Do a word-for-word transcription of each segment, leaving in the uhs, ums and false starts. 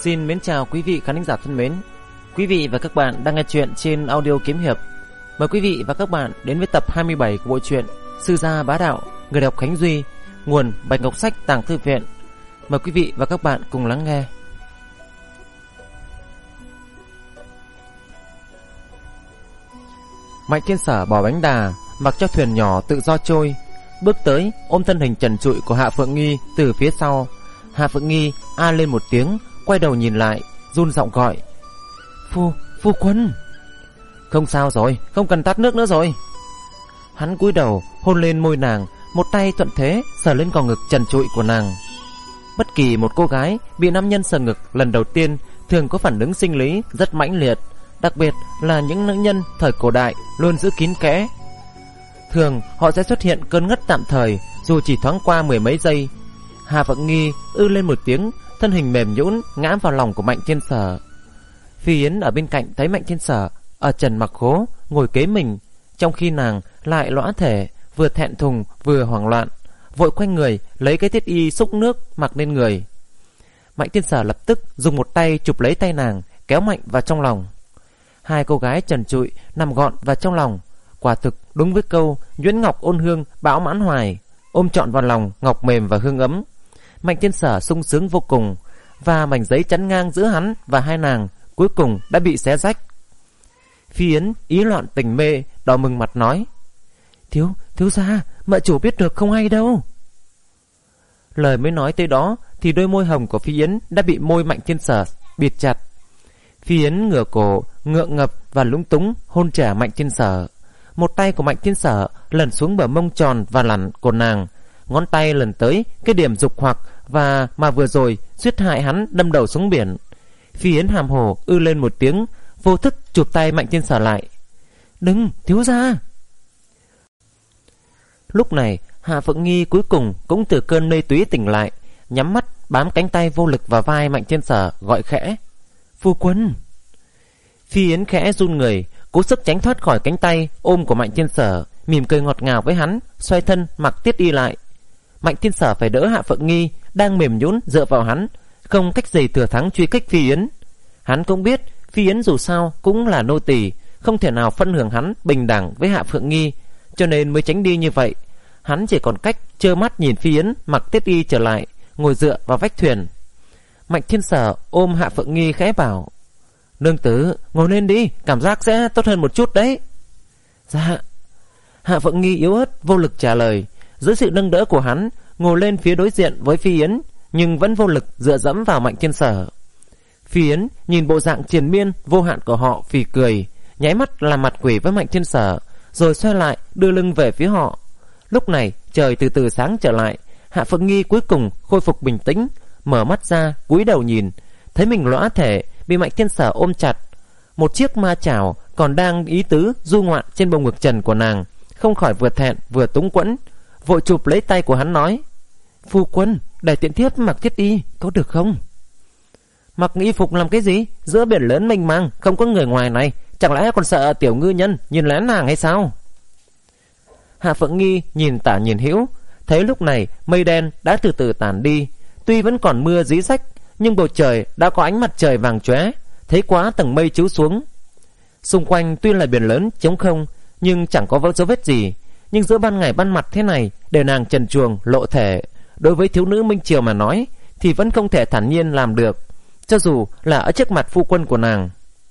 Xin mến chào quý vị khán giả thân mến. Quý vị và các bạn đang nghe chuyện trên audio kiếm hiệp. Mời quý vị và các bạn đến với tập hai mươi bảy của bộ truyện Sư gia bá đạo, người đọc Khánh Duy, nguồn Bạch Ngọc Sách Tàng Thư Viện. Mời quý vị và các bạn cùng lắng nghe. Mạnh Thiên Sở bỏ bánh đà, mặc cho thuyền nhỏ tự do trôi, bước tới ôm thân hình trần trụi của Hạ Phượng Nghi từ phía sau. Hạ Phượng Nghi a lên một tiếng, quay đầu nhìn lại, run giọng gọi: Phu, phu quân. Không sao rồi, không cần tát nước nữa rồi. Hắn cúi đầu hôn lên môi nàng, một tay thuận thế sờ lên cò ngực trần trụi của nàng. Bất kỳ một cô gái bị nam nhân sờ ngực lần đầu tiên thường có phản ứng sinh lý rất mãnh liệt, đặc biệt là những nữ nhân thời cổ đại luôn giữ kín kẽ. Thường họ sẽ xuất hiện cơn ngất tạm thời, dù chỉ thoáng qua mười mấy giây. Hạ Phượng Nghi ư lên một tiếng, thân hình mềm nhũn ngã vào lòng của Mạnh Thiên Sở. Phi Yến ở bên cạnh thấy Mạnh Thiên Sở ở trần mặc khố ngồi kế mình, trong khi nàng lại lõa thể, vừa thẹn thùng vừa hoảng loạn, vội quanh người lấy cái thiết y xúc nước mặc lên người. Mạnh Thiên Sở lập tức dùng một tay chụp lấy tay nàng, kéo mạnh vào trong lòng. Hai cô gái trần trụi nằm gọn vào trong lòng, quả thực đúng với câu nhuyễn ngọc ôn hương bão mãn hoài, ôm trọn vào lòng ngọc mềm và hương ấm. Mạnh Thiên Sở sung sướng vô cùng, và mảnh giấy chắn ngang giữa hắn và hai nàng cuối cùng đã bị xé rách. Phi Yến ý loạn tình mê, đỏ mừng mặt nói: Thiếu, thiếu gia, mợ chủ biết được không hay đâu. Lời mới nói tới đó thì đôi môi hồng của Phi Yến đã bị môi Mạnh Thiên Sở bịt chặt. Phi Yến ngửa cổ, ngượng ngập và lúng túng hôn trả Mạnh Thiên Sở. Một tay của Mạnh Thiên Sở lần xuống bờ mông tròn và lẳng của nàng, ngón tay lần tới cái điểm dục hoặc và mà vừa rồi suýt hại hắn đâm đầu xuống biển. Phi Yến hàm hồ ư lên một tiếng, vô thức chụp tay Mạnh Thiên Sở lại. Đừng, thiếu gia. Lúc này Hạ Phượng Nghi cuối cùng cũng từ cơn mê túy tỉnh lại, nhắm mắt bám cánh tay vô lực vào vai Mạnh Thiên Sở, gọi khẽ: Phu quân. Phi Yến khẽ run người, cố sức tránh thoát khỏi cánh tay ôm của Mạnh Thiên Sở, mỉm cười ngọt ngào với hắn, xoay thân mặc tiết y lại. Mạnh Thiên Sở phải đỡ Hạ Phượng Nghi đang mềm nhũn dựa vào hắn, không cách gì thừa thắng truy kích Phi Yến. Hắn cũng biết Phi Yến dù sao cũng là nô tỳ, không thể nào phân hưởng hắn bình đẳng với Hạ Phượng Nghi, cho nên mới tránh đi như vậy. Hắn chỉ còn cách trơ mắt nhìn Phi Yến mặc tiết y trở lại, ngồi dựa vào vách thuyền. Mạnh Thiên Sở ôm Hạ Phượng Nghi khẽ bảo: Nương tử, ngồi lên đi, cảm giác sẽ tốt hơn một chút đấy. Dạ. Hạ Phượng Nghi yếu ớt vô lực trả lời. Dưới sự nâng đỡ của hắn, ngồi lên phía đối diện với Phi Yến, nhưng vẫn vô lực dựa dẫm vào Mạnh Thiên Sở. Phi Yến nhìn bộ dạng triền miên vô hạn của họ phì cười, nháy mắt làm mặt quỷ với Mạnh Thiên Sở, rồi xoay lại đưa lưng về phía họ. Lúc này trời từ từ sáng trở lại. Hạ Phượng Nghi cuối cùng khôi phục bình tĩnh, mở mắt ra cúi đầu nhìn, thấy mình lõa thể bị Mạnh Thiên Sở ôm chặt. Một chiếc ma chảo còn đang ý tứ du ngoạn trên bầu ngực trần của nàng, không khỏi vừa thẹn vừa túng quẫn, vội chụp lấy tay của hắn nói: Phu quân, để tiện thiếp mặc thiết y có được không? Mặc y phục làm cái gì? Giữa biển lớn mênh mang, không có người ngoài này, chẳng lẽ còn sợ tiểu ngư nhân nhìn lén nàng hay sao? Hạ Phượng Nghi nhìn tả nhìn hữu, thấy lúc này mây đen đã từ từ tàn đi, tuy vẫn còn mưa dí rách, nhưng bầu trời đã có ánh mặt trời vàng chóe, thấy quá tầng mây chiếu xuống. Xung quanh tuy là biển lớn trống không, nhưng chẳng có dấu vết gì. Nhưng giữa ban ngày ban mặt thế này, để nàng trần truồng lộ thể, đối với thiếu nữ minh triều mà nói thì vẫn không thể thản nhiên làm được, cho dù là ở trước mặt phu quân của nàng.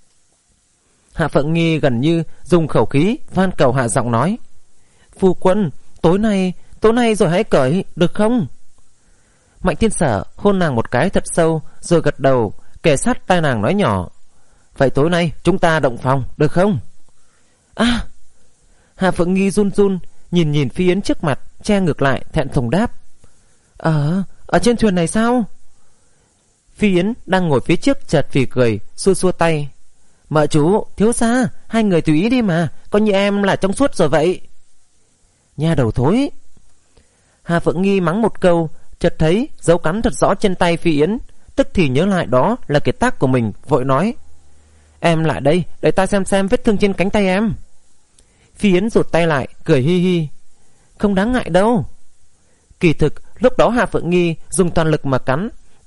Hạ Phượng Nghi gần như dùng khẩu khí van cầu hạ giọng nói: Phu quân, tối nay tối nay rồi hãy cởi được không? Mạnh Thiên Sở hôn nàng một cái thật sâu, rồi gật đầu, kề sát tai nàng nói nhỏ: Vậy tối nay chúng ta động phòng được không? À! Hạ Phượng Nghi run run nhìn nhìn Phi Yến trước mặt, che ngược lại thẹn thùng đáp: Ở ở trên thuyền này sao? Phi Yến đang ngồi phía trước chợt phì cười, xua xua tay: Mợ chủ, thiếu gia, hai người tùy ý đi mà, coi như em là trong suốt rồi vậy. Nha đầu thối. Hạ Phượng Nghi mắng một câu, chợt thấy dấu cắn thật rõ trên tay Phi Yến, tức thì nhớ lại đó là kiệt tác của mình, vội nói: Em lại đây, để ta xem xem vết thương trên cánh tay em. Phi Yến rụt tay lại, cười hi hi: Không đáng ngại đâu. Kỳ thực lúc đó Hạ Phượng Nghi dùng toàn lực mà cắn,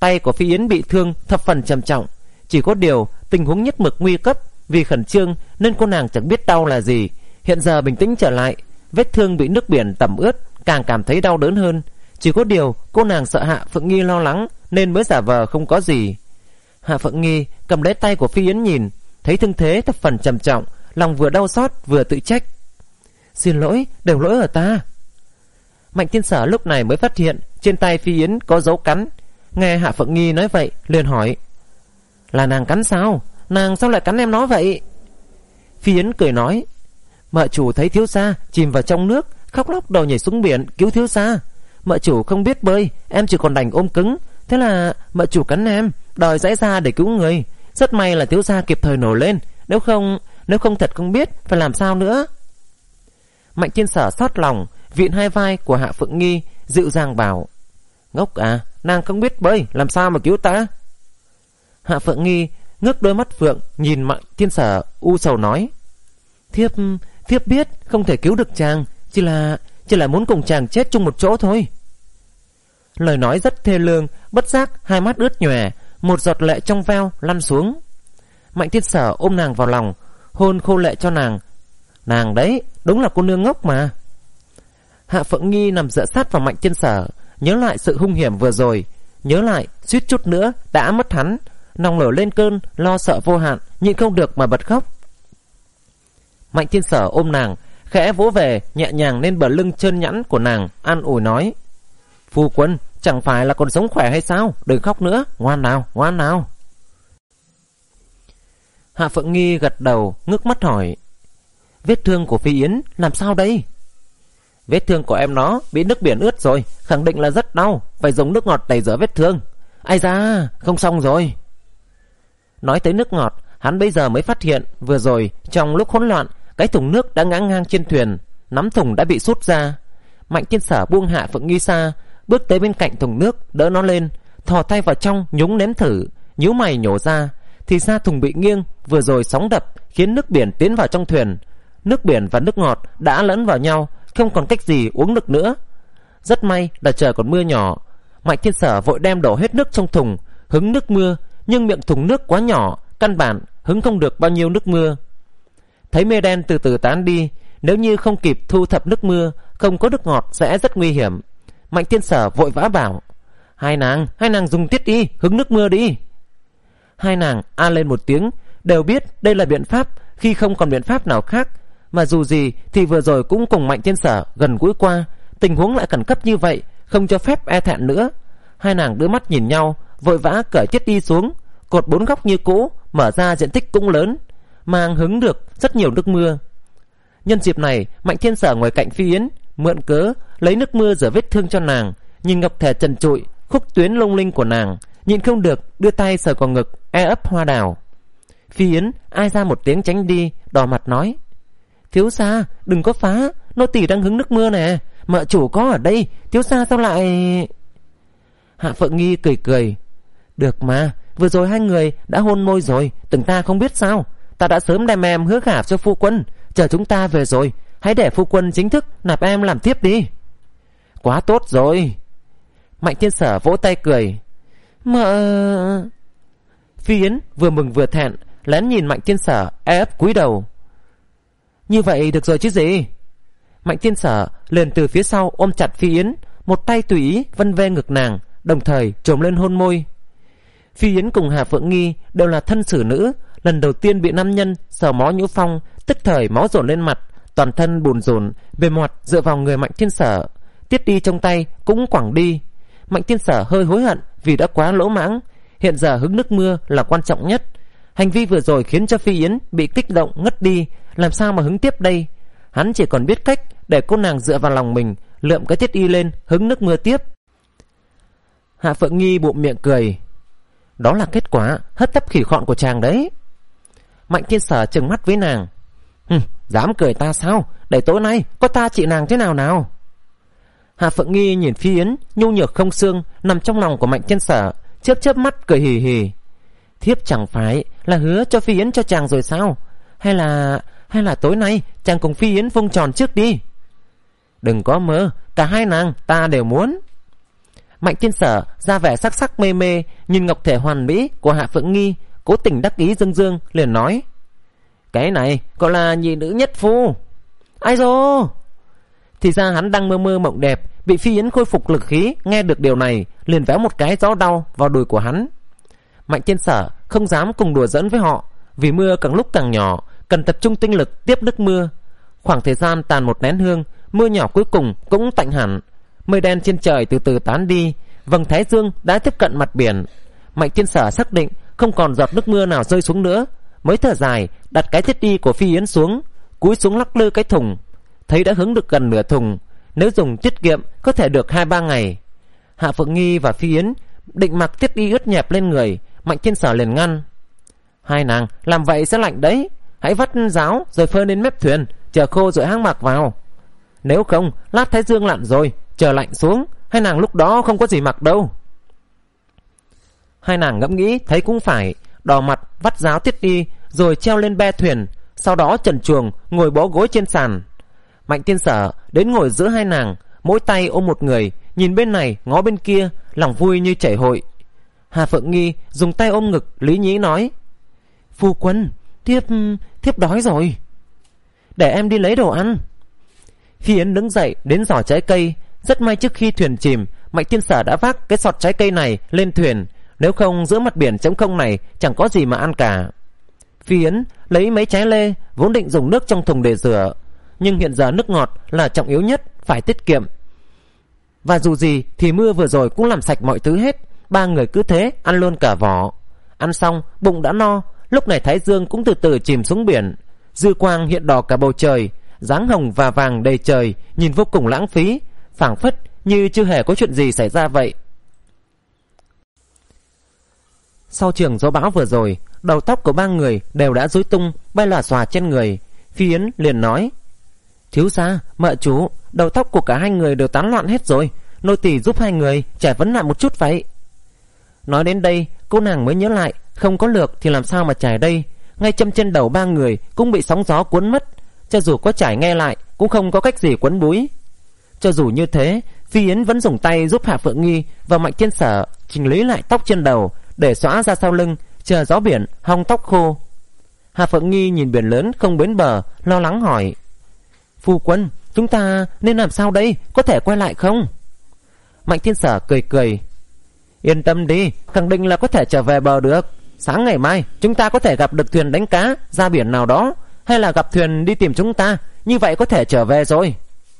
tay của Phi Yến bị thương thập phần trầm trọng. Chỉ có điều tình huống nhất mực nguy cấp, vì khẩn trương nên cô nàng chẳng biết đau là gì. Hiện giờ bình tĩnh trở lại, vết thương bị nước biển tẩm ướt, càng cảm thấy đau đớn hơn. Chỉ có điều cô nàng sợ Hạ Phượng Nghi lo lắng nên mới giả vờ không có gì. Hạ Phượng Nghi cầm lấy tay của Phi Yến nhìn, thấy thương thế thập phần trầm trọng, lòng vừa đau xót vừa tự trách. Xin lỗi, đều lỗi ở ta. Mạnh Thiên Sở lúc này mới phát hiện trên tay Phi Yến có dấu cắn. Nghe Hạ Phượng Nghi nói vậy liền hỏi, là nàng cắn sao? Nàng sao lại cắn em nó vậy? Phi Yến cười nói, mợ chủ thấy thiếu gia chìm vào trong nước, khóc lóc đầu nhảy xuống biển cứu thiếu gia. Mợ chủ không biết bơi, em chỉ còn đành ôm cứng, thế là mợ chủ cắn em, đòi giãy ra để cứu người. Rất may là thiếu gia kịp thời nổi lên, nếu không nếu không thật không biết phải làm sao nữa. Mạnh Thiên Sở xót lòng, vịn hai vai của Hạ Phượng Nghi, dịu dàng bảo, ngốc à, nàng không biết bơi, làm sao mà cứu ta? Hạ Phượng Nghi ngước đôi mắt phượng nhìn Mạnh Thiên Sở, u sầu nói, thiếp thiếp biết không thể cứu được chàng, chỉ là chỉ là muốn cùng chàng chết chung một chỗ thôi. Lời nói rất thê lương, bất giác hai mắt ướt nhòe, một giọt lệ trong veo lăn xuống. Mạnh Thiên Sở ôm nàng vào lòng, hôn khô lệ cho nàng. Nàng đấy, đúng là cô nương ngốc mà. Hạ Phượng Nghi nằm dựa sát vào Mạnh Thiên Sở, nhớ lại sự hung hiểm vừa rồi, nhớ lại suýt chút nữa đã mất hắn, lòng nổi lên cơn lo sợ vô hạn, nhịn không được mà bật khóc. Mạnh Thiên Sở ôm nàng, khẽ vỗ về nhẹ nhàng lên bờ lưng trơn nhẵn của nàng, an ủi nói, phu quân chẳng phải là còn sống khỏe hay sao? Đừng khóc nữa, ngoan nào, ngoan nào. Hạ Phượng Nghi gật đầu, ngước mắt hỏi, vết thương của Phi Yến làm sao đây? Vết thương của em nó bị nước biển ướt rồi, khẳng định là rất đau, phải dùng nước ngọt tẩy rửa vết thương. Ai da, không xong rồi. Nói tới nước ngọt, hắn bây giờ mới phát hiện vừa rồi trong lúc hỗn loạn, cái thùng nước đã ngã ngang trên thuyền, nắm thùng đã bị sút ra. Mạnh Thiên Sở buông Hạ Phượng Nghi xa, bước tới bên cạnh thùng nước đỡ nó lên, thò tay vào trong nhúng nếm thử, nhíu mày nhổ ra, thì ra thùng bị nghiêng, vừa rồi sóng đập khiến nước biển tiến vào trong thuyền. Nước biển và nước ngọt đã lẫn vào nhau, không còn cách gì uống được nữa. Rất may là trời còn mưa nhỏ. Mạnh Thiên Sở vội đem đổ hết nước trong thùng, hứng nước mưa, nhưng miệng thùng nước quá nhỏ, căn bản hứng không được bao nhiêu nước mưa. Thấy mây đen từ từ tán đi, nếu như không kịp thu thập nước mưa, không có nước ngọt sẽ rất nguy hiểm. Mạnh Thiên Sở vội vã bảo, hai nàng, hai nàng dùng tiết đi, hứng nước mưa đi. Hai nàng a lên một tiếng, đều biết đây là biện pháp khi không còn biện pháp nào khác. Mà dù gì thì vừa rồi cũng cùng Mạnh Thiên Sở gần gũi qua, tình huống lại khẩn cấp như vậy, không cho phép e thẹn nữa. Hai nàng đưa mắt nhìn nhau, vội vã cởi chiếc đi xuống, cột bốn góc như cũ, mở ra diện tích cũng lớn, mang hứng được rất nhiều nước mưa. Nhân dịp này, Mạnh Thiên Sở ngồi cạnh Phi Yến, mượn cớ lấy nước mưa rửa vết thương cho nàng, nhìn ngọc thể trần trụi, khúc tuyến lung linh của nàng, nhịn không được đưa tay sờ vào ngực, e ấp hoa đào. Phi Yến ai ra một tiếng tránh đi, đỏ mặt nói, thiếu gia đừng có phá, nô tỳ đang hứng nước mưa nè, mợ chủ có ở đây, thiếu gia sao lại... Hạ Phượng Nghi cười cười, được mà, vừa rồi hai người đã hôn môi rồi, từng ta không biết sao, ta đã sớm đem em hứa gả cho phu quân, chờ chúng ta về rồi, hãy để phu quân chính thức nạp em làm thiếp đi. Quá tốt rồi. Mạnh Thiên Sở vỗ tay cười, mợ... Phi Yến vừa mừng vừa thẹn, lén nhìn Mạnh Thiên Sở, e ấp cúi đầu. Như vậy được rồi chứ gì. Mạnh Thiên Sở liền từ phía sau ôm chặt Phi Yến, một tay tùy ý vân ve ngực nàng, đồng thời trồm lên hôn môi. Phi Yến cùng Hà Phượng Nghi đều là thân xử nữ, lần đầu tiên bị nam nhân sờ mó nhũ phong, tức thời máu dồn lên mặt, toàn thân bùn rùn, bề mặt dựa vào người Mạnh Thiên Sở. Tiết đi trong tay cũng quẳng đi. Mạnh Thiên Sở hơi hối hận vì đã quá lỗ mãng, hiện giờ hứng nước mưa là quan trọng nhất. Hành vi vừa rồi khiến cho Phi Yến bị kích động ngất đi, làm sao mà hứng tiếp đây. Hắn chỉ còn biết cách để cô nàng dựa vào lòng mình, lượm cái thiết y lên hứng nước mưa tiếp. Hạ Phượng Nghi bụm miệng cười, đó là kết quả hất tấp khỉ khọn của chàng đấy. Mạnh Thiên Sở trừng mắt với nàng, Hừ, dám cười ta sao, để tối nay có ta trị nàng thế nào nào. Hạ Phượng Nghi nhìn Phi Yến nhu nhược không xương nằm trong lòng của Mạnh Thiên Sở, chớp chớp mắt cười hì hì. Thiếp chẳng phải là hứa cho Phi Yến cho chàng rồi sao? Hay là hay là tối nay chàng cùng Phi Yến vung tròn trước đi? Đừng có mơ, cả hai nàng ta đều muốn. Mạnh Thiên Sở ra vẻ sắc sắc mê mê, nhìn ngọc thể hoàn mỹ của Hạ Phượng Nghi, cố tình đắc ý dương dương, liền nói: cái này gọi là nhị nữ nhất phu. Ai dô! Thì ra hắn đang mơ mơ mộng đẹp, bị Phi Yến khôi phục lực khí, nghe được điều này liền véo một cái gió đau vào đùi của hắn. Mạnh Thiên Sở không dám cùng đùa giỡn với họ, vì mưa càng lúc càng nhỏ, cần tập trung tinh lực tiếp nước mưa. Khoảng thời gian tàn một nén hương, mưa nhỏ cuối cùng cũng tạnh hẳn. Mây đen trên trời từ từ tán đi, vầng thái dương đã tiếp cận mặt biển. Mạnh Thiên Sở xác định không còn giọt nước mưa nào rơi xuống nữa, mới thở dài đặt cái thiết đi của Phi Yến xuống, cúi xuống lắc lư cái thùng. Thấy đã hứng được gần nửa thùng, nếu dùng tiết kiệm có thể được hai ba ngày. Hạ Phượng Nghi và Phi Yến định mặc thiết đi ướt nhẹp lên người, Mạnh Thiên Sở liền ngăn: hai nàng làm vậy sẽ lạnh đấy, hãy vắt ráo rồi phơi lên mép thuyền, chờ khô rồi hang mặc vào. Nếu không lát thái dương lặn rồi chờ lạnh xuống, hai nàng lúc đó không có gì mặc đâu. Hai nàng ngẫm nghĩ thấy cũng phải, đỏ mặt vắt ráo thiết đi rồi treo lên be thuyền, sau đó trần truồng ngồi bó gối trên sàn. Mạnh Thiên Sở đến ngồi giữa hai nàng, mỗi tay ôm một người, nhìn bên này ngó bên kia, lòng vui như chảy hội. Hà Phượng Nghi dùng tay ôm ngực lý nhí nói: phu quân, thiếp thiếp đói rồi, để em đi lấy đồ ăn. Phi Yến đứng dậy đến giỏ trái cây. Rất may trước khi thuyền chìm, Mạnh Thiên Sở đã vác cái sọt trái cây này lên thuyền, nếu không giữa mặt biển trống không này chẳng có gì mà ăn cả. Phi Yến lấy mấy trái lê vốn định dùng nước trong thùng để rửa, nhưng hiện giờ nước ngọt là trọng yếu nhất, phải tiết kiệm. Và dù gì thì mưa vừa rồi cũng làm sạch mọi thứ hết. Ba người cứ thế ăn luôn cả vỏ. Ăn xong bụng đã no, lúc này thái dương cũng từ từ chìm xuống biển, dư quang hiện đỏ cả bầu trời, dáng hồng và vàng đầy trời, nhìn vô cùng lãng phí, phảng phất như chưa hề có chuyện gì xảy ra vậy. Sau trường gió bão vừa rồi, đầu tóc của ba người đều đã rối tung, bay lòa xòa trên người. Phi Yến liền nói: thiếu gia, mợ chủ, đầu tóc của cả hai người đều tán loạn hết rồi, nô tỳ giúp hai người trải vấn lại một chút vậy. Nói đến đây, cô nàng mới nhớ lại, không có lược thì làm sao mà trải đây. Ngay châm trên đầu ba người cũng bị sóng gió cuốn mất, cho dù có trải nghe lại cũng không có cách gì quấn búi. Cho dù như thế, Phi Yến vẫn dùng tay giúp Hạ Phượng Nghi và Mạnh Thiên Sở chỉnh lý lại tóc trên đầu, để xõa ra sau lưng, chờ gió biển hong tóc khô. Hạ Phượng Nghi nhìn biển lớn không bến bờ, lo lắng hỏi: phu quân, chúng ta nên làm sao đây, có thể quay lại không? Mạnh Thiên Sở cười cười: yên tâm đi, khẳng định là có thể trở về bờ được. Sáng ngày mai chúng ta có thể gặp được thuyền đánh cá ra biển nào đó, hay là gặp thuyền đi tìm chúng ta, như vậy có thể trở về rồi.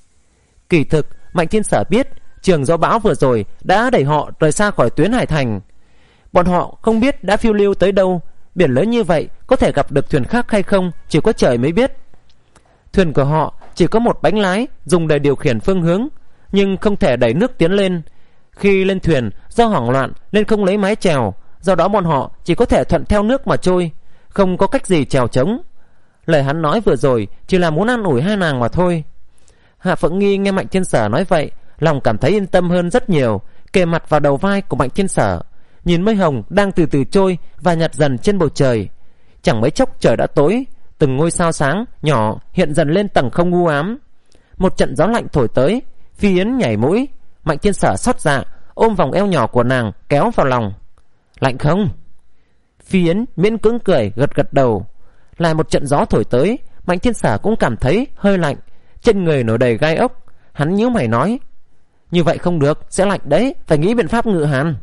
Kỳ thực Mạnh Thiên Sở biết trường gió bão vừa rồi đã đẩy họ rời xa khỏi tuyến hải thành. Bọn họ không biết đã phiêu lưu tới đâu. Biển lớn như vậy, có thể gặp được thuyền khác hay không chỉ có trời mới biết. Thuyền của họ chỉ có một bánh lái dùng để điều khiển phương hướng, nhưng không thể đẩy nước tiến lên. Khi lên thuyền, do hoảng loạn nên không lấy mái chèo, do đó bọn họ chỉ có thể thuận theo nước mà trôi, không có cách gì chèo chống. Lời hắn nói vừa rồi chỉ là muốn an ủi hai nàng mà thôi. Hạ Phượng Nghi nghe Mạnh Thiên Sở nói vậy, lòng cảm thấy yên tâm hơn rất nhiều, kề mặt vào đầu vai của Mạnh Thiên Sở, nhìn mây hồng đang từ từ trôi và nhạt dần trên bầu trời. Chẳng mấy chốc trời đã tối, từng ngôi sao sáng nhỏ hiện dần lên tầng không u ám. Một trận gió lạnh thổi tới, Phi Yến nhảy mũi. Mạnh Thiên Sở xót dạ ôm vòng eo nhỏ của nàng kéo vào lòng. Lạnh không? Phi Yến miễn cưỡng cười gật gật đầu. Lại một trận gió thổi tới, Mạnh Thiên Sở cũng cảm thấy hơi lạnh, trên người nổi đầy gai ốc. Hắn nhíu mày nói: như vậy không được, sẽ lạnh đấy, phải nghĩ biện pháp ngự hàn.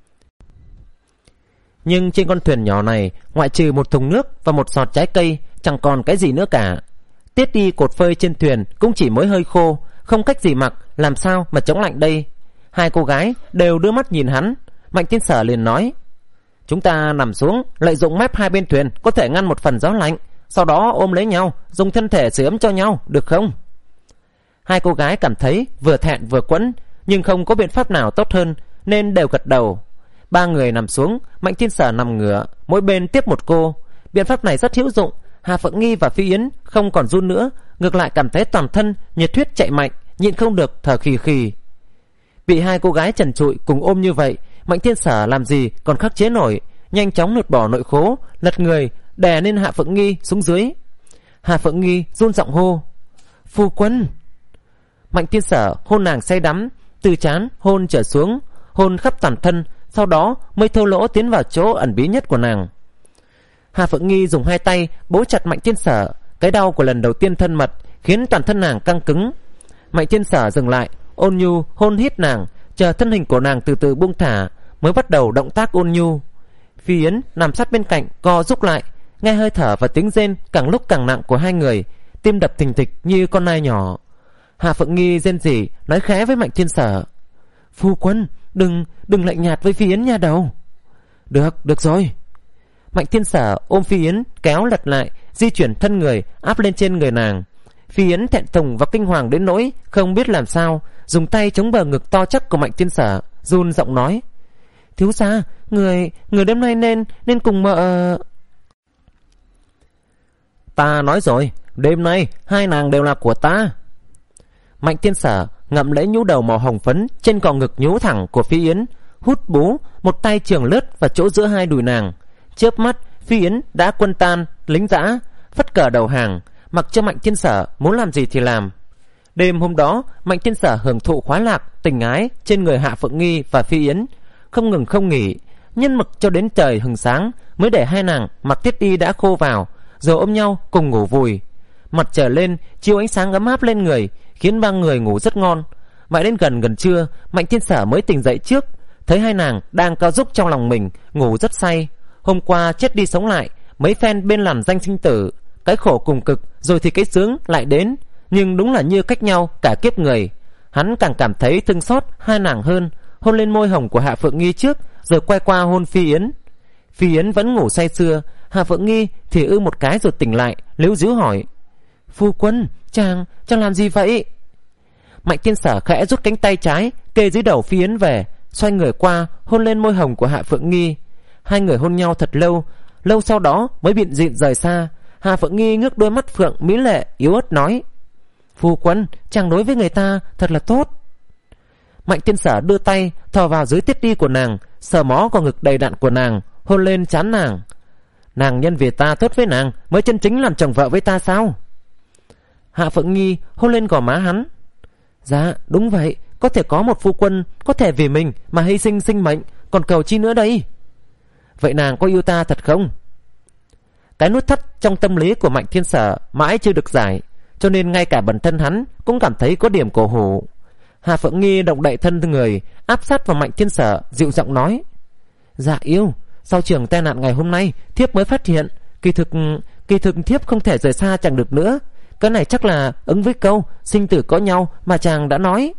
Nhưng trên con thuyền nhỏ này, ngoại trừ một thùng nước và một sọt trái cây, chẳng còn cái gì nữa cả. Tiết đi cột phơi trên thuyền cũng chỉ mới hơi khô, không cách gì mặc, làm sao mà chống lạnh đây? Hai cô gái đều đưa mắt nhìn hắn. Mạnh Thiên Sở liền nói: chúng ta nằm xuống, lợi dụng mép hai bên thuyền có thể ngăn một phần gió lạnh, sau đó ôm lấy nhau, dùng thân thể sưởi ấm cho nhau, được không? Hai cô gái cảm thấy vừa thẹn vừa quẫn, nhưng không có biện pháp nào tốt hơn nên đều gật đầu. Ba người nằm xuống, Mạnh Thiên Sở nằm ngửa, mỗi bên tiếp một cô. Biện pháp này rất hữu dụng. Hà Phượng Nghi và Phi Yến không còn run nữa, ngược lại cảm thấy toàn thân nhiệt huyết chạy mạnh, nhịn không được thở khì khì. Bị hai cô gái trần trụi cùng ôm như vậy, Mạnh Thiên Sở làm gì còn khắc chế nổi, nhanh chóng lột bỏ nội khố, lật người đè lên Hạ Phượng Nghi xuống dưới. Hà Phượng Nghi run giọng hô: phu quân. Mạnh Thiên Sở hôn nàng say đắm, từ trán hôn trở xuống, hôn khắp toàn thân, sau đó mới thô lỗ tiến vào chỗ ẩn bí nhất của nàng. Hà Phượng Nghi dùng hai tay bấu chặt Mạnh Thiên Sở. Cái đau của lần đầu tiên thân mật khiến toàn thân nàng căng cứng. Mạnh Thiên Sở dừng lại, ôn nhu hôn hít nàng, chờ thân hình của nàng từ từ buông thả, mới bắt đầu động tác ôn nhu. Phi Yến nằm sát bên cạnh co rúc lại, nghe hơi thở và tiếng rên càng lúc càng nặng của hai người, tim đập thình thịch như con nai nhỏ. Hà Phượng Nghi rên rỉ nói khẽ với Mạnh Thiên Sở: "Phu quân, đừng đừng lạnh nhạt với Phi Yến nha đầu." "Được, được rồi." Mạnh Thiên Sở ôm Phi Yến kéo lật lại, di chuyển thân người áp lên trên người nàng. Phi Yến thẹn thùng và kinh hoàng đến nỗi không biết làm sao, dùng tay chống bờ ngực to chắc của Mạnh Thiên Sở, run giọng nói: "Thiếu gia, người người đêm nay nên nên cùng mợ." "Ta nói rồi, đêm nay hai nàng đều là của ta." Mạnh Thiên Sở ngậm lấy nhũ đầu màu hồng phấn trên cò ngực nhú thẳng của Phi Yến, hút bú, một tay trường lướt vào chỗ giữa hai đùi nàng. Chớp mắt, Phi Yến đã quân tan lính dã, phất cờ đầu hàng, mặc cho Mạnh Thiên Sở muốn làm gì thì làm. Đêm hôm đó, Mạnh Thiên Sở hưởng thụ khoái lạc tình ái trên người Hạ Phượng Nghi và Phi Yến, không ngừng không nghỉ, nhân mực cho đến trời hừng sáng mới để hai nàng mặc thiết y đã khô vào, rồi ôm nhau cùng ngủ vùi. Mặt trời lên chiếu ánh sáng ấm áp lên người, khiến ba người ngủ rất ngon. Mãi đến gần gần trưa, Mạnh Thiên Sở mới tỉnh dậy trước, thấy hai nàng đang cao rúc trong lòng mình, ngủ rất say. Hôm qua chết đi sống lại, mấy phen bên làn danh sinh tử, cái khổ cùng cực rồi thì cái sướng lại đến, nhưng đúng là như cách nhau cả kiếp người. Hắn càng cảm thấy thương xót hai nàng hơn, hôn lên môi hồng của Hạ Phượng Nghi trước, rồi quay qua hôn Phi Yến. Phi Yến vẫn ngủ say sưa, Hạ Phượng Nghi thì ư một cái rồi tỉnh lại, líu díu hỏi: "Phu quân, chàng chàng làm gì vậy?" Mạnh Thiên Sở khẽ rút cánh tay trái kê dưới đầu Phi Yến về, xoay người qua hôn lên môi hồng của Hạ Phượng Nghi. Hai người hôn nhau thật lâu, lâu sau đó mới bịn dịn rời xa. Hạ Phượng Nghi ngước đôi mắt phượng mỹ lệ yếu ớt nói: "Phu quân, chàng đối với người ta thật là tốt." Mạnh Thiên Sở đưa tay thò vào dưới tiết đi của nàng, sờ mó vào ngực đầy đặn của nàng, hôn lên trán nàng. "Nàng nhân vì ta tốt với nàng mới chân chính làm chồng vợ với ta sao?" Hạ Phượng Nghi hôn lên gò má hắn. "Dạ đúng vậy, có thể có một phu quân có thể vì mình mà hy sinh sinh mệnh, còn cầu chi nữa đây?" "Vậy nàng có yêu ta thật không?" Cái nút thắt trong tâm lý của Mạnh Thiên Sở mãi chưa được giải, cho nên ngay cả bản thân hắn cũng cảm thấy có điểm cổ hủ. Hà Phượng Nghi động đậy thân người, áp sát vào Mạnh Thiên Sở, dịu giọng nói: "Dạ yêu, sau trường tai nạn ngày hôm nay, thiếp mới phát hiện kỳ thực kỳ thực thiếp không thể rời xa chàng được nữa. Cái này chắc là ứng với câu sinh tử có nhau mà chàng đã nói."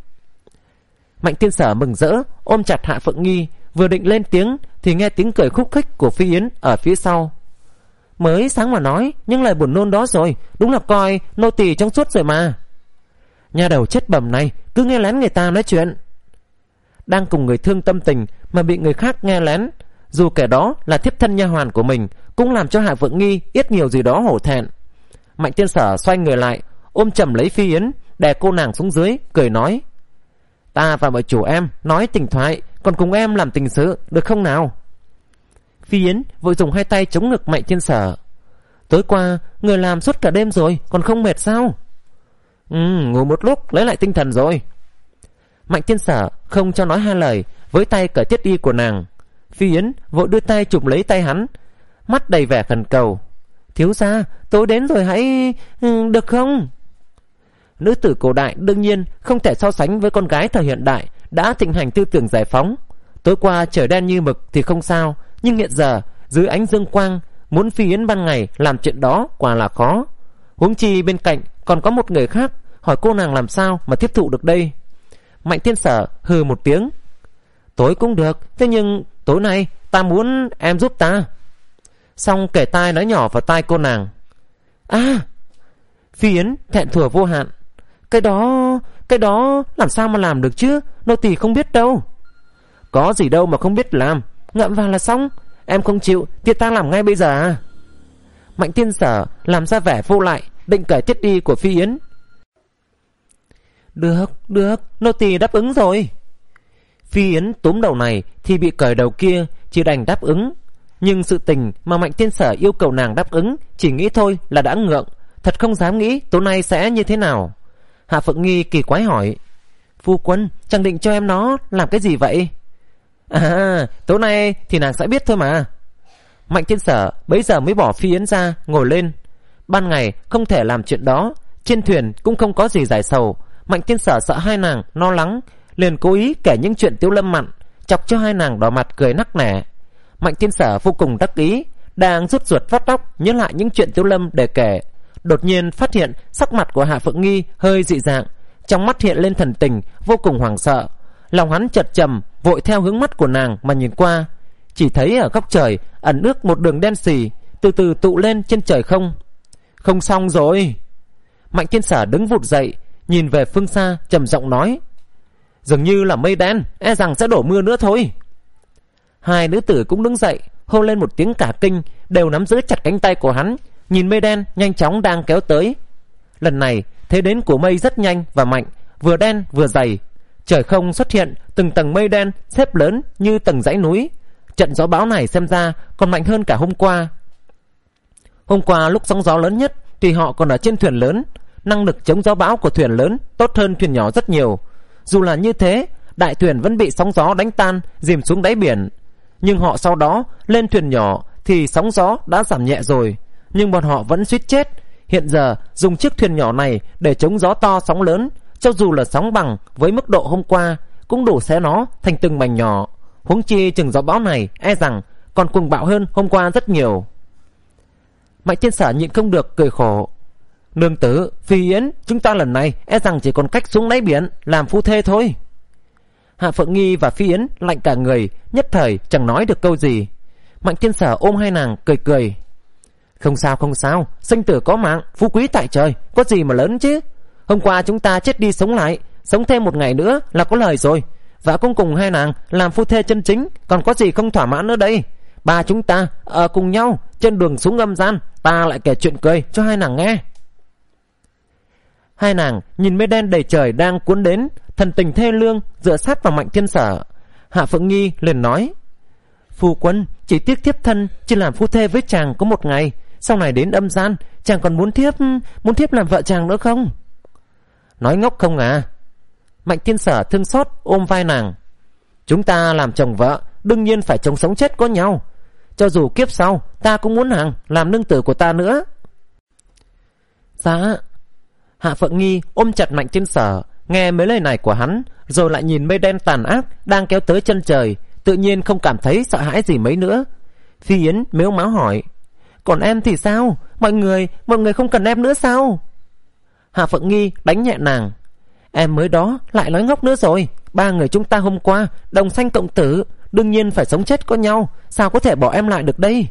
Mạnh Thiên Sở mừng rỡ ôm chặt Hạ Phượng Nghi, vừa định lên tiếng thì nghe tiếng cười khúc khích của Phi Yến ở phía sau. "Mới sáng mà nói, nhưng lại buồn nôn đó rồi, đúng là coi nô tỳ trong suốt rồi mà." "Nhà đầu chết bầm này cứ nghe lén người ta nói chuyện." Đang cùng người thương tâm tình mà bị người khác nghe lén, dù kẻ đó là thiếp thân nha hoàn của mình, cũng làm cho Hạ Phượng Nghi ít nhiều gì đó hổ thẹn. Mạnh Thiên Sở xoay người lại, ôm chầm lấy Phi Yến, đè cô nàng xuống dưới, cười nói: "Ta và mọi chủ em nói tình thoại, còn cùng em làm tình sự được không nào?" Phi Yến vội dùng hai tay chống ngực Mạnh Thiên Sở. "Tối qua người làm suốt cả đêm rồi, còn không mệt sao?" "Ừ, ngủ một lúc lấy lại tinh thần rồi." Mạnh Thiên Sở không cho nói hai lời, với tay cởi thiết y của nàng. Phi Yến vội đưa tay chụp lấy tay hắn, mắt đầy vẻ khẩn cầu: "Thiếu gia, tối đến rồi hãy... Ừ, được không?" Nữ tử cổ đại đương nhiên không thể so sánh với con gái thời hiện đại đã thịnh hành tư tưởng giải phóng. Tối qua trời đen như mực thì không sao, nhưng hiện giờ dưới ánh dương quang, muốn Phi Yến ban ngày làm chuyện đó quả là khó. Huống chi bên cạnh còn có một người khác, hỏi cô nàng làm sao mà tiếp thụ được đây. Mạnh Thiên Sở hừ một tiếng: "Tối cũng được, thế nhưng tối nay ta muốn em giúp ta." Xong kể tai nói nhỏ vào tai cô nàng. "À!" Phi Yến thẹn thùa vô hạn: Cái đó, cái đó làm sao mà làm được chứ, nô tỳ không biết đâu." "Có gì đâu mà không biết làm, ngậm vào là xong. Em không chịu thì ta làm ngay bây giờ à?" Mạnh Thiên Sở làm ra vẻ vô lại, định cởi thiết y của Phi Yến. "Được, được, nô tỳ đáp ứng rồi." Phi Yến túm đầu này thì bị cởi đầu kia, chỉ đành đáp ứng. Nhưng sự tình mà Mạnh Thiên Sở yêu cầu nàng đáp ứng, chỉ nghĩ thôi là đã ngượng, thật không dám nghĩ tối nay sẽ như thế nào. Hạ Phượng Nghi kỳ quái hỏi: "Phu quân, chẳng định cho em nó làm cái gì vậy?" À, tối nay thì nàng sẽ biết thôi mà. Mạnh Thiên Sở bấy giờ mới bỏ Phi Yến ra, ngồi lên. Ban ngày không thể làm chuyện đó, trên thuyền cũng không có gì giải sầu. Mạnh Thiên Sở sợ hai nàng lo lắng, liền cố ý kể những chuyện Tiếu Lâm mặn, chọc cho hai nàng đỏ mặt cười nắc nẻ. Mạnh Thiên Sở vô cùng đắc ý, đang rút ruột vắt óc nhớ lại những chuyện Tiếu Lâm để kể, đột nhiên phát hiện sắc mặt của Hạ Phượng Nghi hơi dị dạng, trong mắt hiện lên thần tình vô cùng hoảng sợ. Lòng hắn chợt trầm, vội theo hướng mắt của nàng mà nhìn qua, chỉ thấy ở góc trời ẩn ước một đường đen xì từ từ tụ lên trên trời không. Không xong rồi. Mạnh Thiên Sở đứng vụt dậy, nhìn về phương xa, trầm giọng nói: dường như là mây đen, e rằng sẽ đổ mưa nữa thôi. Hai nữ tử cũng đứng dậy, hô lên một tiếng cả kinh, đều nắm giữ chặt cánh tay của hắn, nhìn mây đen nhanh chóng đang kéo tới. Lần này thế đến của mây rất nhanh và mạnh, vừa đen vừa dày. Trời không xuất hiện từng tầng mây đen xếp lớn như tầng dãy núi. Trận gió bão này xem ra còn mạnh hơn cả hôm qua. Hôm qua lúc sóng gió lớn nhất thì họ còn ở trên thuyền lớn, năng lực chống gió bão của thuyền lớn tốt hơn thuyền nhỏ rất nhiều. Dù là như thế, đại thuyền vẫn bị sóng gió đánh tan, dìm xuống đáy biển. Nhưng họ sau đó lên thuyền nhỏ thì sóng gió đã giảm nhẹ rồi, nhưng bọn họ vẫn suýt chết. Hiện giờ dùng chiếc thuyền nhỏ này để chống gió to sóng lớn, cho dù là sóng bằng với mức độ hôm qua cũng đủ xé nó thành từng mảnh nhỏ. Huống chi chừng gió bão này e rằng còn cuồng bạo hơn hôm qua rất nhiều. Mạnh Thiên Sở nhịn không được cười khổ: nương tử, Phi Yến, chúng ta lần này e rằng chỉ còn cách xuống đáy biển làm phu thê thôi. Hạ Phượng Nghi và Phi Yến lạnh cả người, nhất thời chẳng nói được câu gì. Mạnh Thiên Sở ôm hai nàng cười cười: không sao không sao, sinh tử có mạng, phú quý tại trời, có gì mà lớn chứ. Hôm qua chúng ta chết đi sống lại, sống thêm một ngày nữa là có lời rồi. Và cũng cùng hai nàng làm phu thê chân chính, còn có gì không thỏa mãn nữa đây. Ba chúng ta ở cùng nhau trên đường xuống âm gian, ta lại kể chuyện cười cho hai nàng nghe. Hai nàng nhìn mây đen đầy trời đang cuốn đến, thần tình thê lương dựa sát vào Mạnh Thiên Sở. Hạ Phượng Nghi liền nói: phu quân chỉ tiếc thiếp thân chỉ làm phu thê với chàng có một ngày, sau này đến âm gian chàng còn muốn thiếp muốn thiếp làm vợ chàng nữa không? Nói ngốc không à? Mạnh Thiên Sở thương xót ôm vai nàng: chúng ta làm chồng vợ đương nhiên phải chống sống chết có nhau, cho dù kiếp sau ta cũng muốn nàng làm nương tử của ta nữa. Dạ. Hạ Phượng Nghi ôm chặt Mạnh Thiên Sở, nghe mấy lời này của hắn, rồi lại nhìn mây đen tàn ác đang kéo tới chân trời, tự nhiên không cảm thấy sợ hãi gì mấy nữa. Phi Yến mếu máo hỏi: còn em thì sao? Mọi người mọi người không cần em nữa sao? Hạ Phượng Nghi đánh nhẹ nàng: em mới đó lại nói ngốc nữa rồi. Ba người chúng ta hôm qua đồng sanh cộng tử, đương nhiên phải sống chết có nhau, sao có thể bỏ em lại được đây?